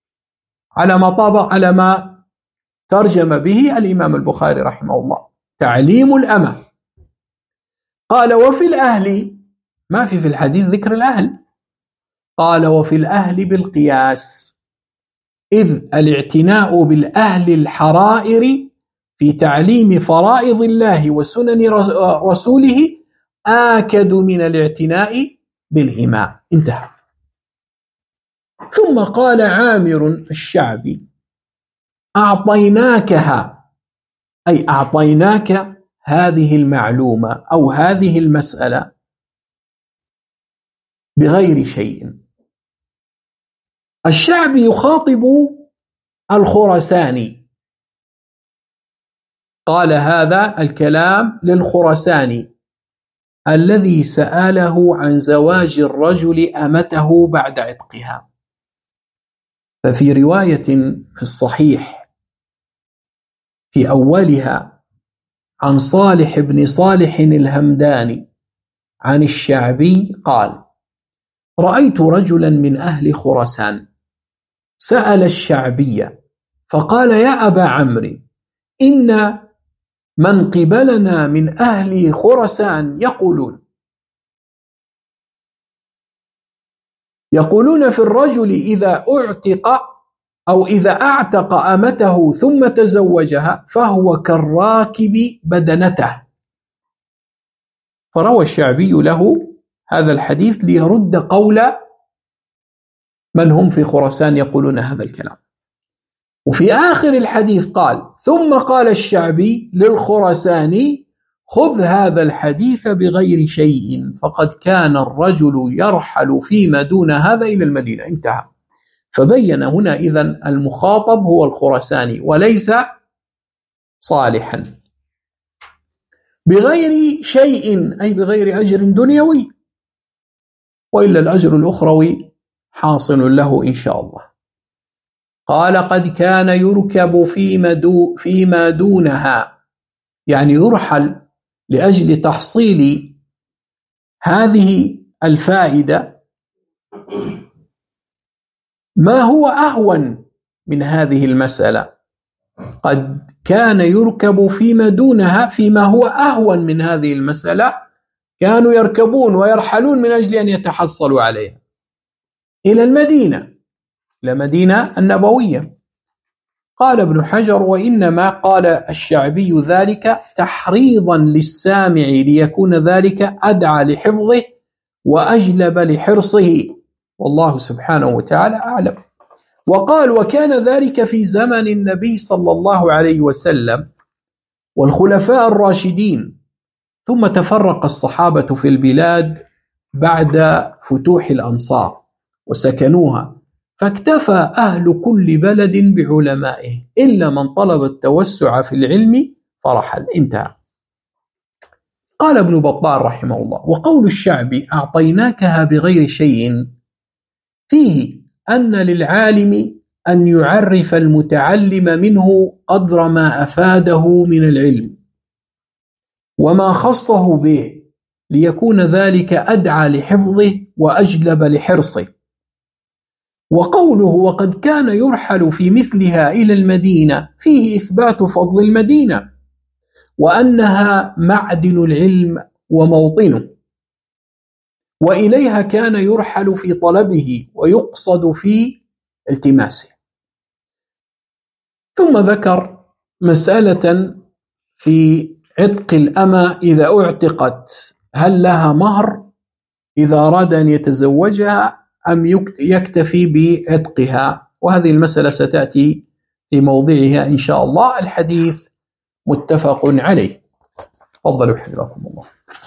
على ما ترجم به الإمام البخاري رحمه الله، تعليم الأمة. قال: وفي الأهل، ما في الحديث ذكر الأهل. قال: وفي الأهل بالقياس، إذ الاعتناء بالأهل الحرائر في تعليم فرائض الله وسنن رسوله آكد من الاعتناء بالإماء. انتهى. ثم قال عامر الشعبي: أعطيناكها، أي أعطيناك هذه المعلومة أو هذه المسألة بغير شيء. الشعبي يخاطب الخرساني، قال هذا الكلام للخرساني الذي سأله عن زواج الرجل أمته بعد عتقها. ففي رواية في الصحيح في أولها عن صالح بن صالح الهمداني عن الشعبي قال: رأيت رجلا من أهل خراسان سأل الشعبي فقال: يا أبا عمرو، إن من قبلنا من أهل خراسان يقولون في الرجل إذا أعتق أو إذا أعتق أمته ثم تزوجها فهو كالراكب بدنته. فروى الشعبي له هذا الحديث ليرد قول من هم في خراسان يقولون هذا الكلام. وفي آخر الحديث قال: ثم قال الشعبي للخراساني: خذ هذا الحديث بغير شيء، فقد كان الرجل يرحل فيما دون هذا إلى المدينة. انتهى. فبين هنا إذن المخاطب هو الخراساني وليس صالحا. بغير شيء أي بغير أجر دنيوي، وإلا الأجر الأخروي حاصل له إن شاء الله. قال: قد كان يركب فيما دونها، يعني يرحل لأجل تحصيل هذه الفائدة ما هو أهون من هذه المسألة. قد كان يركب فيما دونها فيما هو أهون من هذه المسألة، كانوا يركبون ويرحلون من أجل أن يتحصلوا عليها إلى المدينة، إلى مدينة النبوية. قال ابن حجر: وإنما قال الشعبي ذلك تحريضا للسامع ليكون ذلك أدعى لحفظه وأجلب لحرصه، والله سبحانه وتعالى أعلم. وقال: وكان ذلك في زمن النبي صلى الله عليه وسلم والخلفاء الراشدين، ثم تفرق الصحابة في البلاد بعد فتوح الأمصار وسكنوها، فاكتفى أهل كل بلد بعلمائه إلا من طلب التوسع في العلم فرحل. انتهى. قال ابن بطال رحمه الله: وقول الشعبي أعطيناكها بغير شيء فيه أن للعالم أن يعرف المتعلم منه قدر ما أفاده من العلم وما خصه به ليكون ذلك أدعى لحفظه وأجلب لحرصه. وقوله وقد كان يرحل في مثلها إلى المدينة فيه إثبات فضل المدينة وأنها معدن العلم وموطنه، وإليها كان يرحل في طلبه ويقصد في التماسه. ثم ذكر مسألة في عتق الأمة إذا أعتقت، هل لها مهر إذا أراد أن يتزوجها أم يكتفي بعتقها؟ وهذه المسألة ستأتي في موضعها إن شاء الله. الحديث متفق عليه. تفضلوا حفظكم الله.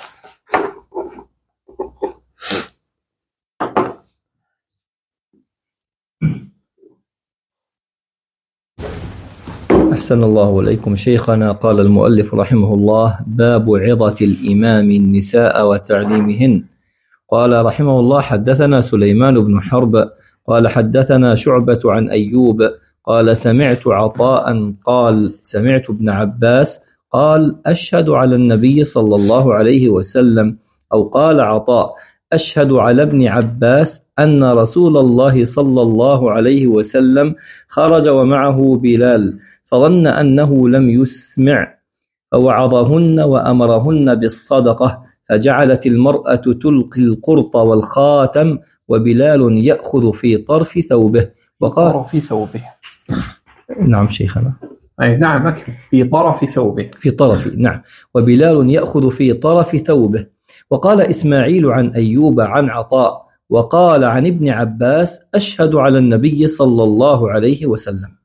أحسن الله إليكم شيخنا. قال المؤلف رحمه الله: باب عظة الإمام النساء وتعليمهن. قال رحمه الله: حدثنا سليمان بن حرب قال حدثنا شعبة عن أيوب قال سمعت عطاء قال سمعت ابن عباس قال أشهد على النبي صلى الله عليه وسلم، أو قال عطاء أشهد على ابن عباس أن رسول الله صلى الله عليه وسلم خرج ومعه بلال فظن أنه لم يسمع فوعظهن وأمرهن بالصدقة، فجعلت المرأة تلقي القرط والخاتم وبلال يأخذ في طرف ثوبه. وقال في ثوبه. نعم شيخنا. أي نعم أكمل. في طرف ثوبه. في طرف، نعم. وبلال يأخذ في طرف ثوبه. وقال إسماعيل عن أيوب عن عطاء وقال عن ابن عباس أشهد على النبي صلى الله عليه وسلم.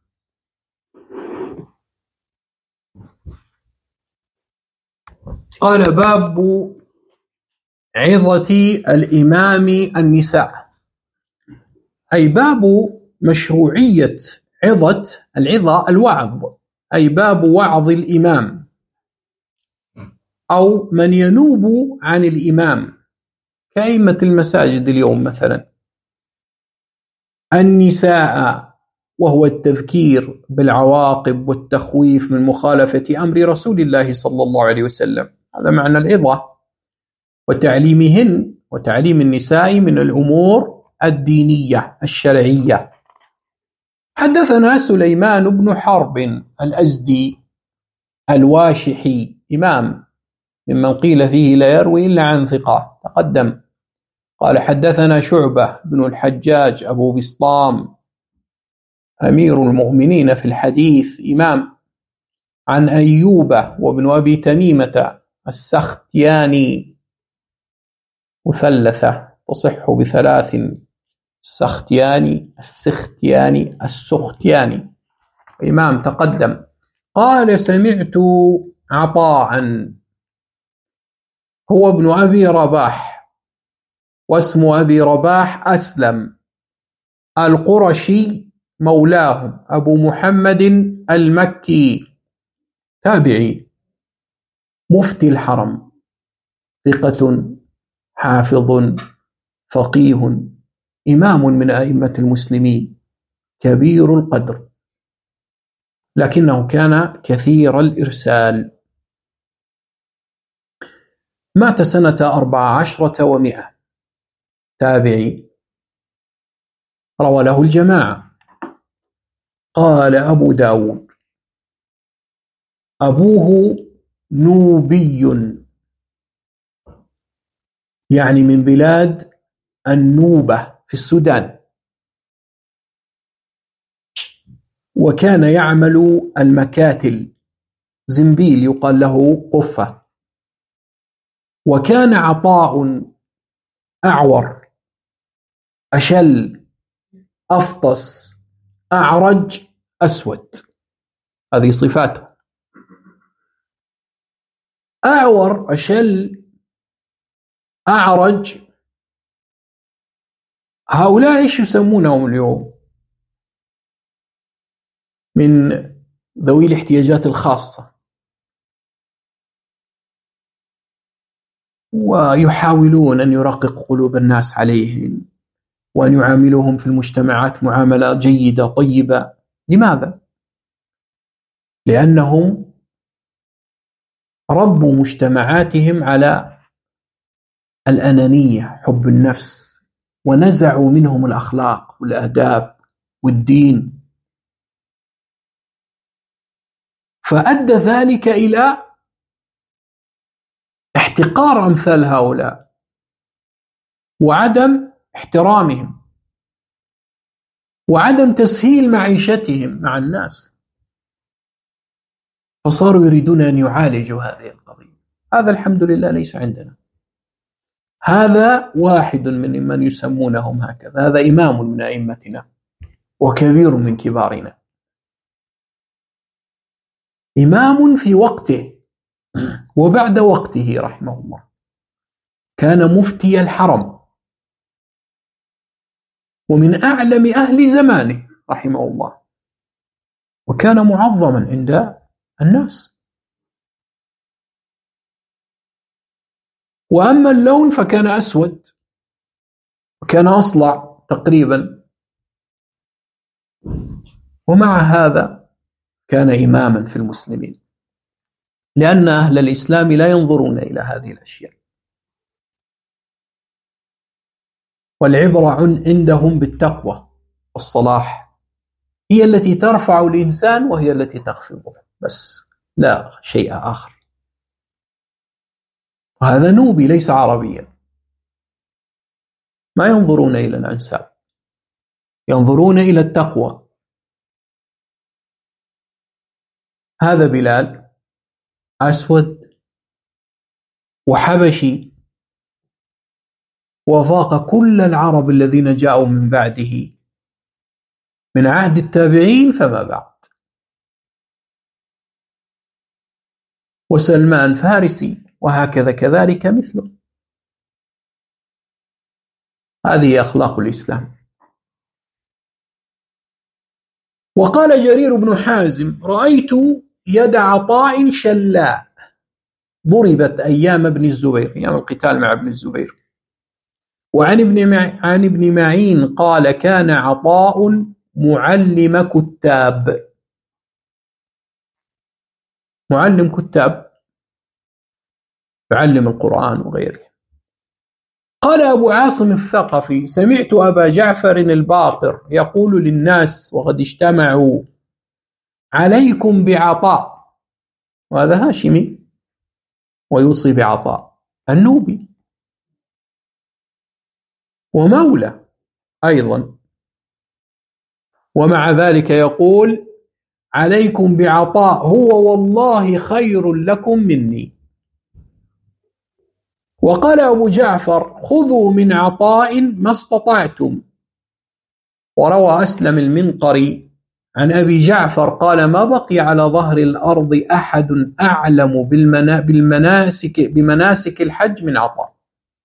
قال باب عظة الإمام النساء، أي باب مشروعية عظة. العظة الوعظ، أي باب وعظ الإمام أو من ينوب عن الإمام كأئمة المساجد اليوم مثلا النساء، وهو التذكير بالعواقب والتخويف من مخالفة أمر رسول الله صلى الله عليه وسلم. هذا معنى العظة. وتعليمهن، وتعليم النساء من الأمور الدينية الشرعية. حدثنا سليمان بن حرب الأزدي الواشحي، إمام ممن قيل فيه لا يروي إلا عن ثقة تقدم. قال حدثنا شعبة بن الحجاج أبو بسطام أمير المؤمنين في الحديث، إمام، عن أيوب وابن أبي تميمة السختياني، مثلثة تصح بثلاث: السختياني، السختياني، السختياني، إمام تقدم. قال سمعت عطاء، هو ابن أبي رباح، واسم أبي رباح أسلم القرشي مولاهم، أبو محمد المكي، تابعي، مفتي الحرم، ثقة حافظ فقيه، إمام من أئمة المسلمين، كبير القدر، لكنه كان كثير الإرسال. مات سنة 14 و100، تابعي، روى له الجماعة. قال أبو داود: أبوه نوبي، يعني من بلاد النوبة في السودان، وكان يعمل المكاتل، زنبيل يقال له قفة. وكان عطاء أعور أشل أفطس أعرج أسود، هذه صفاته. أعور أشل أعرج، هؤلاء إيش يسمونهم اليوم؟ من ذوي الاحتياجات الخاصة، ويحاولون أن يرققوا قلوب الناس عليهم وأن يعاملوهم في المجتمعات معاملة جيدة طيبة. لماذا؟ لأنهم ربوا مجتمعاتهم على الأنانية، حب النفس، ونزعوا منهم الأخلاق والآداب والدين، فأدى ذلك إلى احتقار أمثال هؤلاء وعدم احترامهم وعدم تسهيل معيشتهم مع الناس، فصاروا يريدون أن يعالجوا هذه القضية. هذا الحمد لله ليس عندنا. هذا واحد من يسمونهم هكذا، هذا إمام من أئمتنا وكبير من كبارنا، إمام في وقته وبعد وقته رحمه الله، كان مفتي الحرم ومن أعلم أهل زمانه رحمه الله، وكان معظما عند الناس. وأما اللون فكان أسود وكان أصلع تقريبا، ومع هذا كان إماما في المسلمين، لأن أهل الإسلام لا ينظرون إلى هذه الأشياء، والعبرة عندهم بالتقوى والصلاح، هي التي ترفع الإنسان وهي التي تخفضه، بس لا شيء آخر. وهذا نوبي ليس عربيا، ما ينظرون إلى الأنساب، ينظرون إلى التقوى. هذا بلال أسود وحبشي، وفاق كل العرب الذين جاءوا من بعده من عهد التابعين فما بعد. وسلمان فارسي، وهكذا كذلك مثله. هذه أخلاق الإسلام. وقال جرير بن حازم: رأيت يد عطاء شلاء ضربت أيام ابن الزبير، أيام القتال مع ابن الزبير. وعن ابن معين قال: كان عطاء معلم كتاب، معلم كتاب يعلم القرآن وغيره. قال أبو عاصم الثقفي: سمعت أبا جعفر الباقر يقول للناس وقد اجتمعوا: عليكم بعطاء. وهذا هاشمي ويوصي بعطاء النوبي ومولى أيضا، ومع ذلك يقول: عليكم بعطاء هو والله خير لكم مني. وقال أبو جعفر: خذوا من عطاء ما استطعتم. وروى أسلم المنقري عن أبي جعفر قال: ما بقي على ظهر الأرض أحد أعلم بمناسك الحج من عطاء.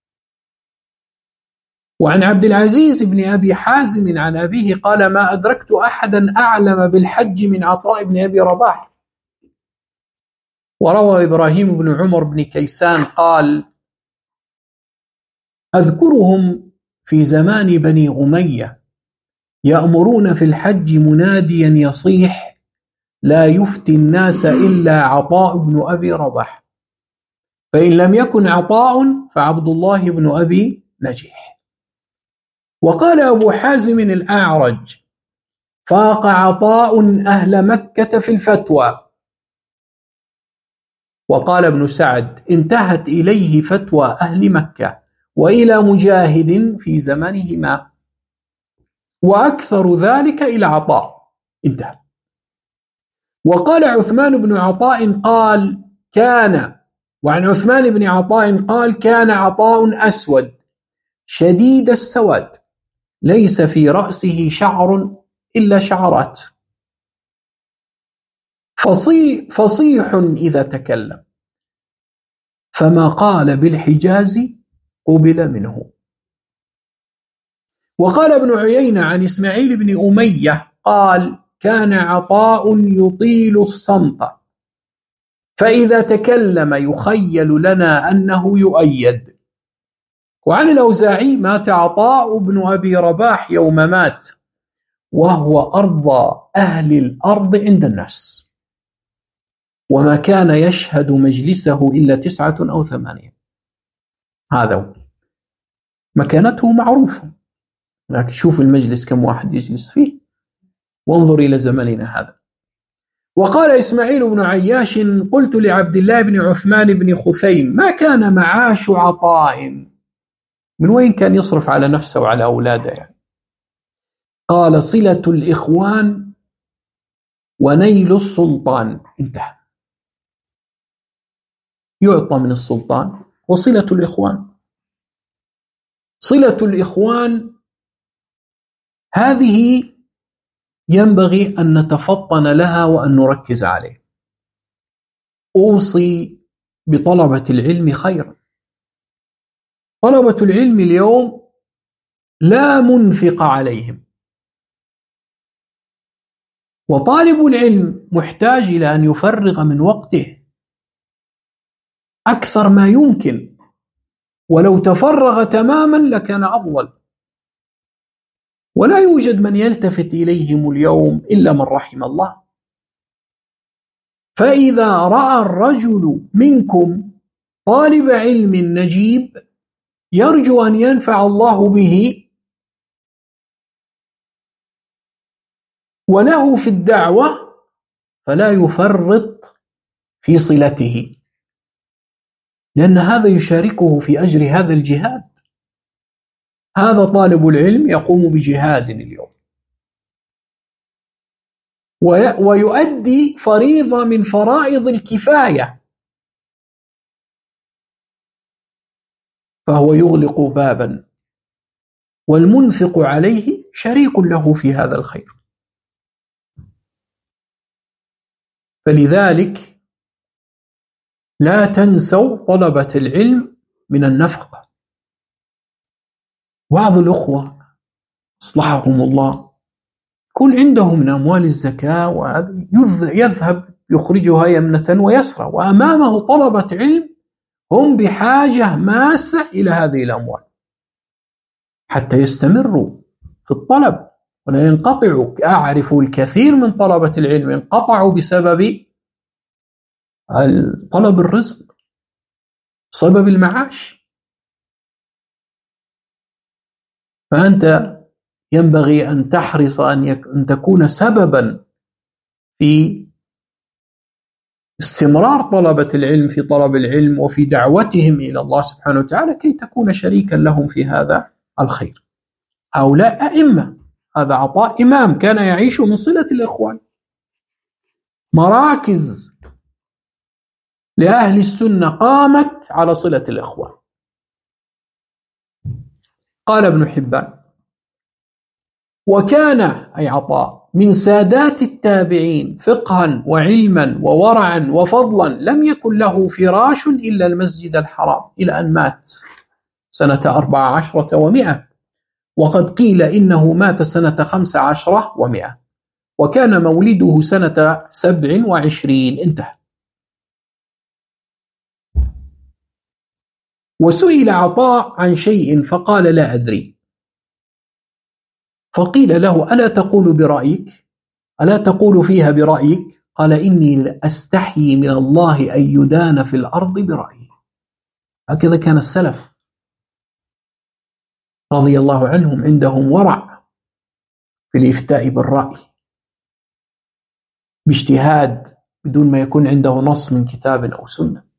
وعن عبد العزيز بن أبي حازم عن أبيه قال: ما أدركت أحدا أعلم بالحج من عطاء بن أبي رباح. وروى إبراهيم بن عمر بن كيسان قال: أذكرهم في زمان بني أمية يأمرون في الحج مناديا يصيح: لا يفتي الناس إلا عطاء بن أبي رباح، فإن لم يكن عطاء فعبد الله بن أبي نجيح. وقال أبو حازم الأعرج: فاق عطاء أهل مكة في الفتوى. وقال ابن سعد: انتهت إليه فتوى أهل مكة وإلى مجاهد في زمانهما، وأكثر ذلك إلى عطاء. انتهى. وقال عثمان بن عطاء قال: وعن عثمان بن عطاء قال: كان عطاء أسود شديد السواد، ليس في رأسه شعر إلا شعرات، فصيح إذا تكلم، فما قال بالحجاز قبل منه. وقال ابن عيينة عن إسماعيل بن أمية قال: كان عطاء يطيل الصمت، فإذا تكلم يخيل لنا أنه يؤيد. وعن الأوزاعي: مات عطاء بن أبي رباح يوم مات وهو أرضى أهل الأرض عند الناس، وما كان يشهد مجلسه إلا 9 أو 8. هذا هو. مكانته معروفة، لكن شوف المجلس كم واحد يجلس فيه، وانظر إلى زمننا هذا. وقال إسماعيل بن عياش: قلت لعبد الله بن عثمان بن خثيم: ما كان معاش عطاء؟ من وين كان يصرف على نفسه وعلى أولاده يعني؟ قال: صلة الإخوان ونيل السلطان. انتهى. يعطى من السلطان وصلة الإخوان. صلة الإخوان هذه ينبغي أن نتفطن لها وأن نركز عليه. أوصي بطلبة العلم خيرا. طلبة العلم اليوم لا منفق عليهم، وطالب العلم محتاج إلى أن يفرغ من وقته أكثر ما يمكن، ولو تفرغ تماما لكان أفضل. ولا يوجد من يلتفت إليهم اليوم إلا من رحم الله. فإذا رأى الرجل منكم طالب علم نجيب يرجو أن ينفع الله به وله في الدعوة، فلا يفرط في صلته، لأن هذا يشاركه في أجر هذا الجهاد. هذا طالب العلم يقوم بجهاد اليوم، ويؤدي فريضة من فرائض الكفاية، فهو يغلق بابا، والمنفق عليه شريك له في هذا الخير. فلذلك لا تنسوا طلبة العلم من النفقة. بعض الأخوة أصلحهم الله يكون عندهم من أموال الزكاة ويذهب يخرجها يمنة ويسرى، وأمامه طلبة علم هم بحاجة ماسة إلى هذه الأموال حتى يستمروا في الطلب ولا ينقطعوا. أعرف الكثير من طلبة العلم انقطعوا بسبب طلب الرزق، بسبب المعاش. فأنت ينبغي أن تحرص أن تكون سببا في استمرار طلبة العلم في طلب العلم وفي دعوتهم إلى الله سبحانه وتعالى، كي تكون شريكا لهم في هذا الخير. هؤلاء أئمة. هذا عطاء إمام كان يعيش من صلة الإخوان. مراكز لأهل السنة قامت على صلة الإخوان. قال ابن حبان: وكان أي عطاء من سادات التابعين فقها وعلما وورعا وفضلا، لم يكن له فراش إلا المسجد الحرام، إلى أن مات سنة 14 و100، وقد قيل إنه مات سنة 15 و100، وكان مولده سنة 27. انتهى. وسئل عطاء عن شيء فقال: لا أدري. فقيل له: ألا تقول برأيك؟ ألا تقول فيها برأيك؟ قال: إني أستحيي من الله أن يدان في الأرض برأيي. هكذا كان السلف رضي الله عنهم، عندهم ورع في الإفتاء بالرأي باجتهاد بدون ما يكون عنده نص من كتاب أو سنة.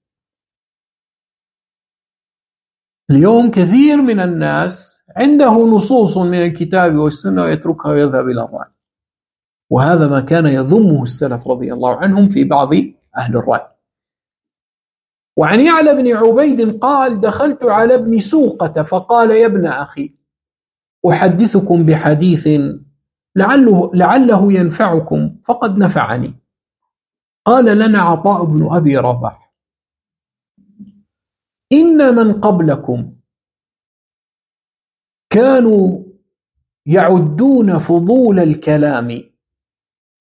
اليوم كثير من الناس عنده نصوص من الكتاب والسنة ويتركها ويذهب إلى الرأي، وهذا ما كان يذمه السلف رضي الله عنهم في بعض أهل الرأي. وعن يعلى بن عبيد قال: دخلت على ابن سوقة فقال: يا ابن أخي، أحدثكم بحديث لعله ينفعكم فقد نفعني. قال لنا عطاء بن أبي رباح: إن من قبلكم كانوا يعدون فضول الكلام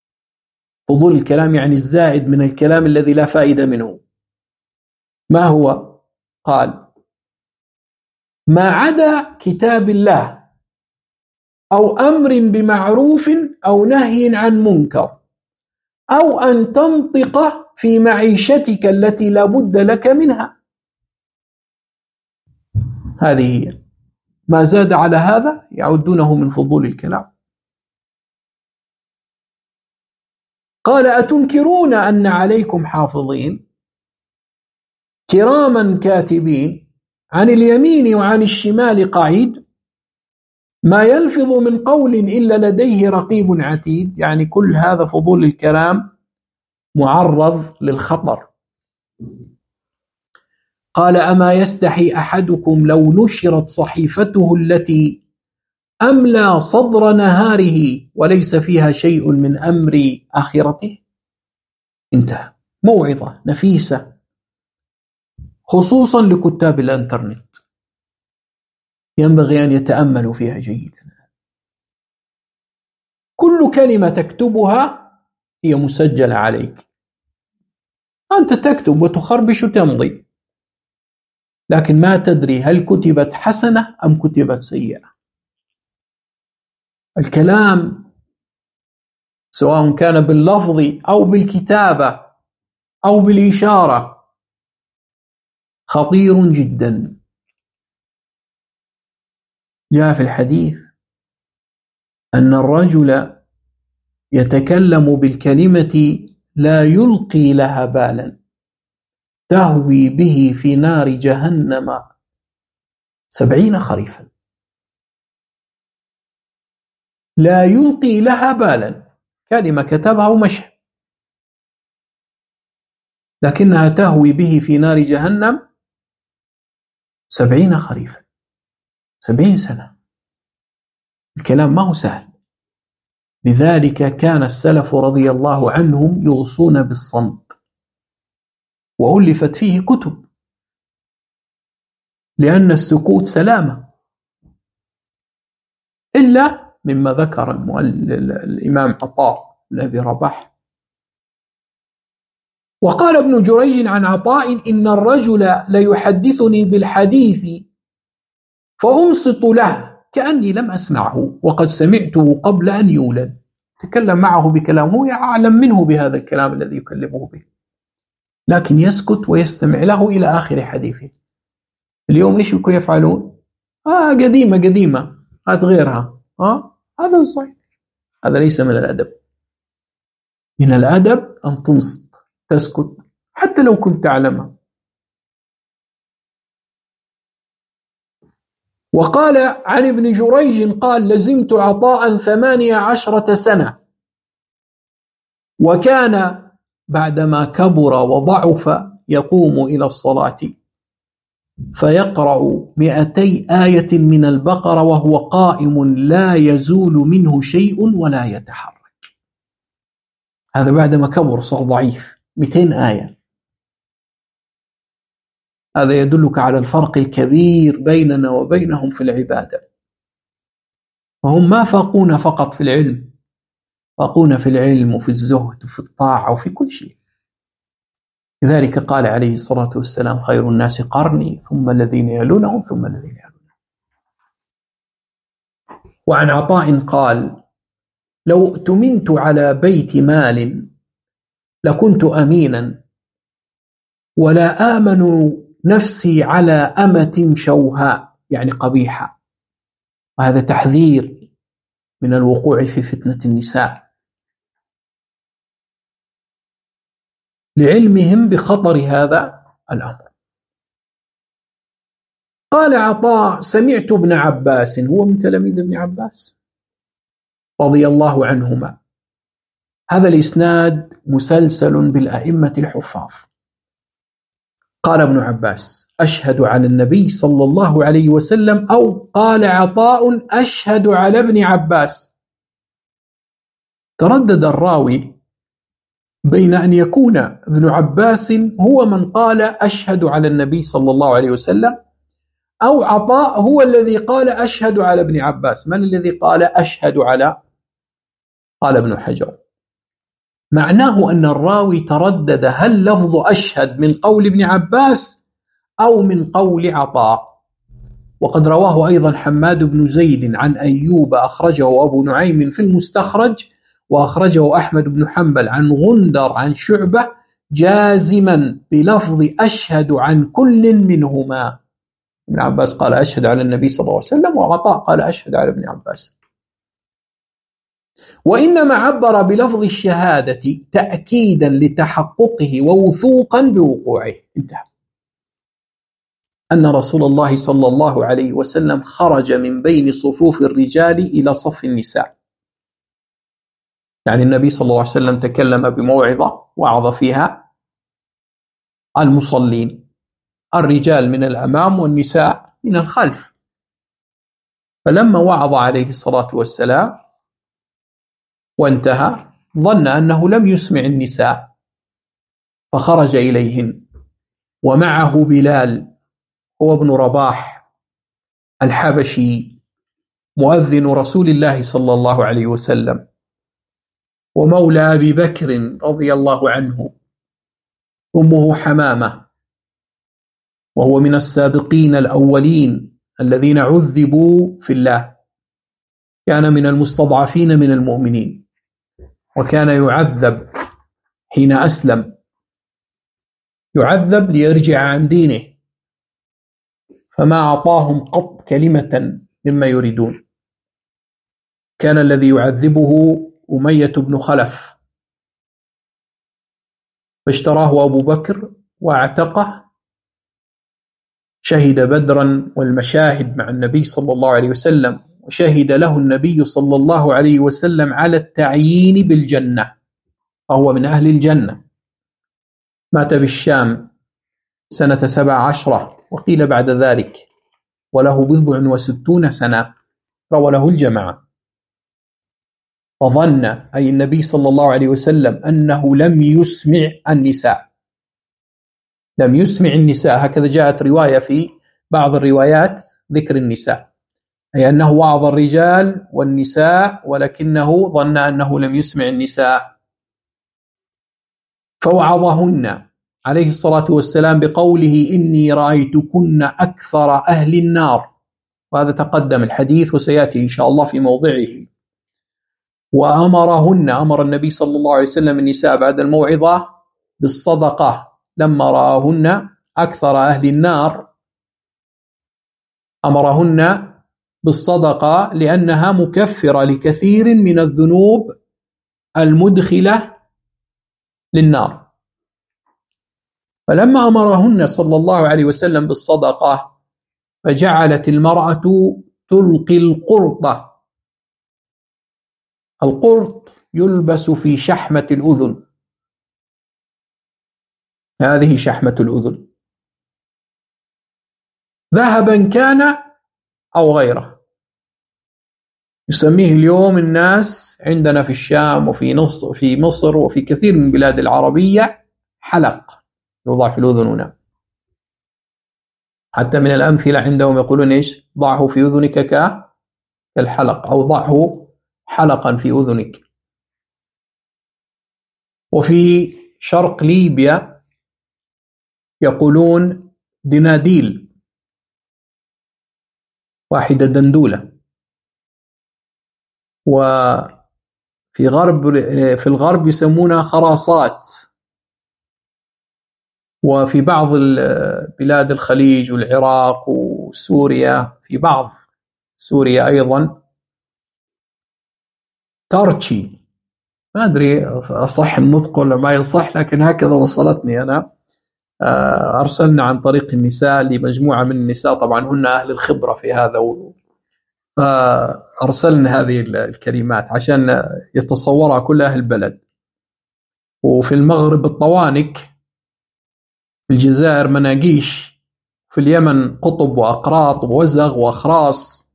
فضول الكلام يعني الزائد من الكلام الذي لا فائدة منه. ما هو؟ قال: ما عدا كتاب الله أو أمر بمعروف أو نهي عن منكر أو أن تنطق في معيشتك التي لا بد لك منها. هذه هي. ما زاد على هذا يعدونه من فضول الكلام. قال: أتنكرون أن عليكم حافظين كراما كاتبين عن اليمين وعن الشمال قعيد ما يلفظ من قول إلا لديه رقيب عتيد. يعني كل هذا فضول الكلام معرض للخطر. قال: أما يستحي أحدكم لو نشرت صحيفته التي أملى صدر نهاره وليس فيها شيء من أمر آخرته؟ انتهى. موعظة نفيسة خصوصا لكتاب الانترنت، ينبغي أن يتأملوا فيها جيدا. كل كلمة تكتبها هي مسجلة عليك. أنت تكتب وتخربش وتمضي، لكن ما تدري هل كتبت حسنة أم كتبت سيئة. الكلام سواء كان باللفظ أو بالكتابة أو بالإشارة خطير جدا. جاء في الحديث أن الرجل يتكلم بالكلمة لا يلقي لها بالا تهوي به في نار جهنم 70 خريفا. لا يلقي لها بالا، كلمة كتبها ومشى، لكنها تهوي به في نار جهنم 70 خريفا، 70 سنة. الكلام ما هو سهل. لذلك كان السلف رضي الله عنهم يوصون بالصمت، وألفت فيه كتب، لأن السكوت سلامة، إلا مما ذكر الإمام عطاء بن أبي رباح. وقال ابن جريج عن عطاء: إن الرجل ليحدثني بالحديث فأنصت له كأني لم أسمعه وقد سمعته قبل أن يولد. تكلم معه بكلام هو أعلم منه بهذا الكلام الذي يكلمه به، لكن يسكت ويستمع له إلى آخر حديثه. اليوم إيش يفعلون؟ قديمة هات غيرها. هذا صحيح. هذا ليس من الأدب. من الأدب أن تنصت، تسكت حتى لو كنت تعلمها. وقال عن ابن جريج قال: لزمت عطاء 18 سنة، وكان بعدما كبر وضعف يقوم إلى الصلاة فيقرأ 200 آية من البقرة وهو قائم لا يزول منه شيء ولا يتحرك. هذا بعدما كبر صار ضعيف. 200 آية. هذا يدلك على الفرق الكبير بيننا وبينهم في العبادة. وهم ما فاقونا فقط في العلم، فاقونا في العلم وفي الزهد وفي الطاعة وفي كل شيء. لذلك قال عليه الصلاة والسلام: خير الناس قرني ثم الذين يلونهم ثم الذين يلونهم. وعن عطاء قال: لو اؤتمنت على بيت مال لكنت أمينا، ولا آمن نفسي على أمة شوهاء، يعني قبيحة. وهذا تحذير من الوقوع في فتنة النساء لعلمهم بخطر هذا الأمر. قال عطاء: سمعت ابن عباس، هو من تلاميذ ابن عباس رضي الله عنهما. هذا الإسناد مسلسل بالأئمة الحفاظ. قال ابن عباس: أشهد على النبي صلى الله عليه وسلم، أو قال عطاء: أشهد على ابن عباس. تردد الراوي بين أن يكون ابن عباس هو من قال أشهد على النبي صلى الله عليه وسلم، أو عطاء هو الذي قال أشهد على ابن عباس. من الذي قال أشهد على؟ قال ابن حجر: معناه أن الراوي تردد هل لفظ أشهد من قول ابن عباس أو من قول عطاء. وقد رواه أيضا حماد بن زيد عن أيوب أخرجه أبو نعيم في المستخرج، وأخرجه أحمد بن حنبل عن غندر عن شعبة جازما بلفظ أشهد عن كل منهما. ابن عباس قال أشهد على النبي صلى الله عليه وسلم، وعطاء قال أشهد على ابن عباس. وإنما عبر بلفظ الشهادة تأكيدا لتحققه ووثوقا بوقوعه. انتهى. أن رسول الله صلى الله عليه وسلم خرج من بين صفوف الرجال إلى صف النساء. يعني النبي صلى الله عليه وسلم تكلم بموعظة وعظ فيها المصلين، الرجال من الأمام والنساء من الخلف. فلما وعظ عليه الصلاة والسلام وانتهى ظن أنه لم يسمع النساء، فخرج إليهن، ومعه بلال هو ابن رباح الحبشي مؤذن رسول الله صلى الله عليه وسلم، ومولى أبي بكر رضي الله عنه، أمه حمامة، وهو من السابقين الأولين الذين عذبوا في الله، كان من المستضعفين من المؤمنين، وكان يعذب حين أسلم، يعذب ليرجع عن دينه، فما أعطاهم قط كلمة مما يريدون. كان الذي يعذبه أمية بن خلف، فاشتراه أبو بكر واعتقه، شهد بدرا والمشاهد مع النبي صلى الله عليه وسلم، وشهد له النبي صلى الله عليه وسلم على التعيين بالجنة، فهو من أهل الجنة. مات بالشام سنة 17 وقيل بعد ذلك، وله 60 سنة، روى له الجماعة. فظن أي النبي صلى الله عليه وسلم أنه لم يسمع النساء، لم يسمع النساء، هكذا جاءت رواية في بعض الروايات ذكر النساء، أي أنه وعظ الرجال والنساء ولكنه ظن أنه لم يسمع النساء، فوعظهن عليه الصلاة والسلام بقوله إني رأيتكن أكثر أهل النار، وهذا تقدم الحديث وسيأتي إن شاء الله في موضعه. وأمرهن، أمر النبي صلى الله عليه وسلم النساء بعد الموعظة بالصدقة لما رآهن أكثر أهل النار، أمرهن بالصدقة لأنها مكفرة لكثير من الذنوب المدخلة للنار. فلما أمرهن صلى الله عليه وسلم بالصدقة فجعلت المرأة تلقي القرط. القرط يلبس في شحمة الأذن، هذه شحمة الأذن، ذهبا كان أو غيره، يسميه اليوم الناس عندنا في الشام وفي مصر وفي كثير من البلاد العربية حلق، يوضع في الأذن هنا. حتى من الأمثلة عندهم يقولون إيش؟ ضعه في أذنك كالحلق، أو ضعه حلقا في أذنك. وفي شرق ليبيا يقولون دناديل، واحدة دندولة. وفي في الغرب يسمونها خراصات. وفي بعض بلاد الخليج والعراق وسوريا، في بعض سوريا أيضا ترتشي، ما أدري أصح النطق ولا ما يصح، لكن هكذا وصلتني أنا. أرسلنا عن طريق النساء لمجموعة من النساء، طبعا هن أهل الخبرة في هذا، فأرسلنا هذه الكلمات عشان يتصورها كل أهل البلد. وفي المغرب الطوانك، في الجزائر مناقيش، في اليمن قطب وأقراط ووزغ وأخراس.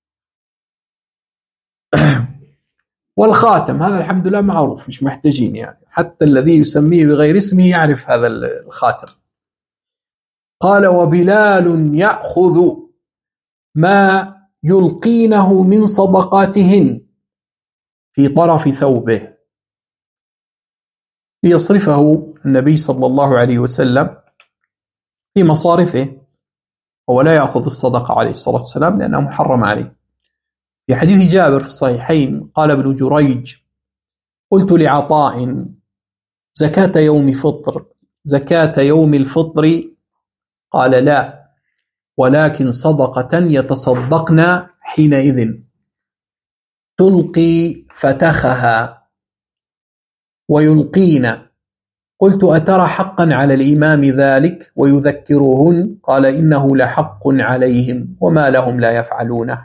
والخاتم هذا الحمد لله معروف، مش محتاجين يعني، حتى الذي يسميه بغير اسمه يعرف هذا الخاتم. قال وبلال يأخذ ما يلقينه من صدقاتهن في طرف ثوبه. ليصرفه النبي صلى الله عليه وسلم في مصارفه، هو لا يأخذ الصدقة عليه الصلاة والسلام لأنها محرمة عليه. في حديث جابر في الصحيحين قال ابن جريج: قلت لعطاء: زكاة يوم الفطر؟ قال: لا، ولكن صدقة يتصدقن حينئذ تلقي فتخها ويلقين. قلت: أترى حقا على الإمام ذلك ويذكرهن؟ قال: إنه لحق عليهم وما لهم لا يفعلونه.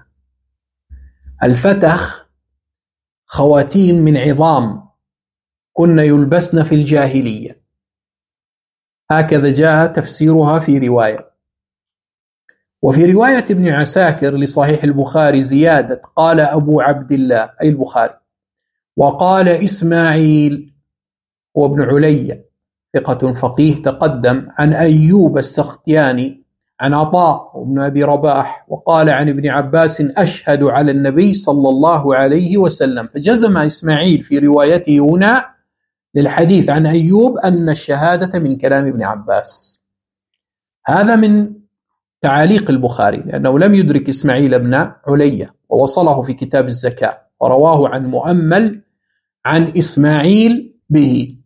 الفتخ خواتيم من عظام كن يلبسن في الجاهلية، هكذا جاء تفسيرها في رواية. وفي رواية ابن عساكر لصحيح البخاري زيادة: قال أبو عبد الله أي البخاري، وقال إسماعيل هو ابن علي ثقة فقيه تقدم، عن أيوب السختياني عن عطاء وابن أبي رباح، وقال عن ابن عباس: أشهد على النبي صلى الله عليه وسلم. فجزم إسماعيل في روايته هنا للحديث عن أيوب أن الشهادة من كلام ابن عباس. هذا من تعاليق البخاري، لأنه لم يدرك إسماعيل بن علي ووصله في كتاب الزكاة، ورواه عن مؤمل عن إسماعيل به.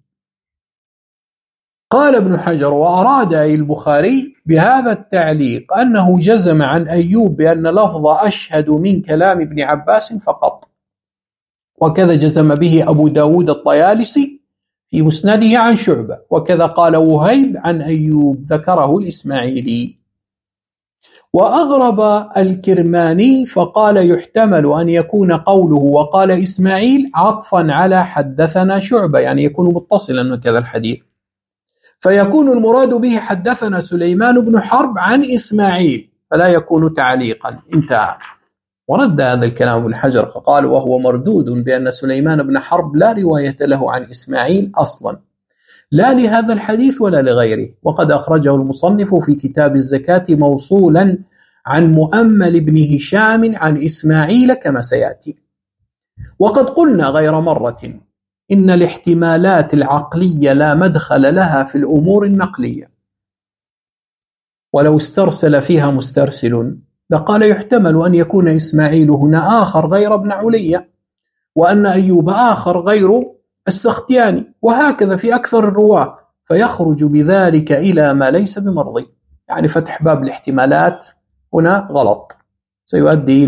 قال ابن حجر: وأراد أي البخاري بهذا التعليق أنه جزم عن أيوب بأن لفظ أشهد من كلام ابن عباس فقط، وكذا جزم به أبو داود الطيالسي في مسنده عن شعبة، وكذا قال وهيب عن أيوب ذكره الإسماعيلي. وأغرب الكرماني فقال: يحتمل أن يكون قوله وقال إسماعيل عطفا على حدثنا شعبة، يعني يكون متصلا من كذا الحديث، فيكون المراد به حدثنا سليمان بن حرب عن إسماعيل، فلا يكون تعليقا. انتهى. ورد هذا الكلام ابن حجر فقال: وهو مردود بأن سليمان بن حرب لا رواية له عن إسماعيل أصلا، لا لهذا الحديث ولا لغيره، وقد أخرجه المصنف في كتاب الزكاة موصولا عن مؤمل بن هشام عن إسماعيل كما سيأتي. وقد قلنا غير مرة إن الاحتمالات العقلية لا مدخل لها في الأمور النقلية، ولو استرسل فيها مسترسل لقال: يحتمل أن يكون إسماعيل هنا آخر غير ابن علي، وأن أيوب آخر غير السختياني، وهكذا في أكثر الرواة، فيخرج بذلك إلى ما ليس بمرضي. يعني فتح باب الاحتمالات هنا غلط، سيؤدي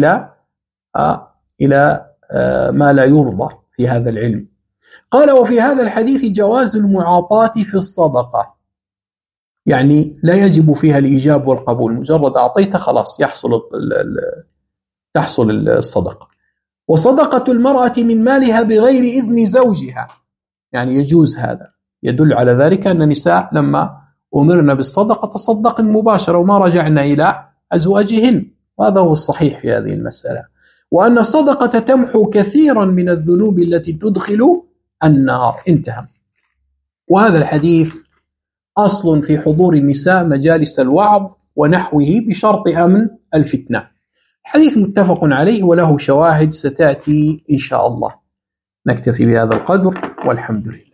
إلى ما لا يرضى في هذا العلم. قال: وفي هذا الحديث جواز المعاطاة في الصدقة، يعني لا يجب فيها الإيجاب والقبول، مجرد أعطيت خلاص تحصل الصدقة. وصدقة المرأة من مالها بغير إذن زوجها، يعني يجوز هذا، يدل على ذلك أن النساء لما أمرنا بالصدقة تصدقن مباشرة وما رجعنا إلى أزواجهن، وهذا هو الصحيح في هذه المسألة. وأن الصدقة تمحو كثيرا من الذنوب التي تدخل النار. انتهى. وهذا الحديث أصل في حضور النساء مجالس الوعظ ونحوه بشرط أمن الفتنة. الحديث متفق عليه وله شواهد ستأتي إن شاء الله. نكتفي بهذا القدر والحمد لله.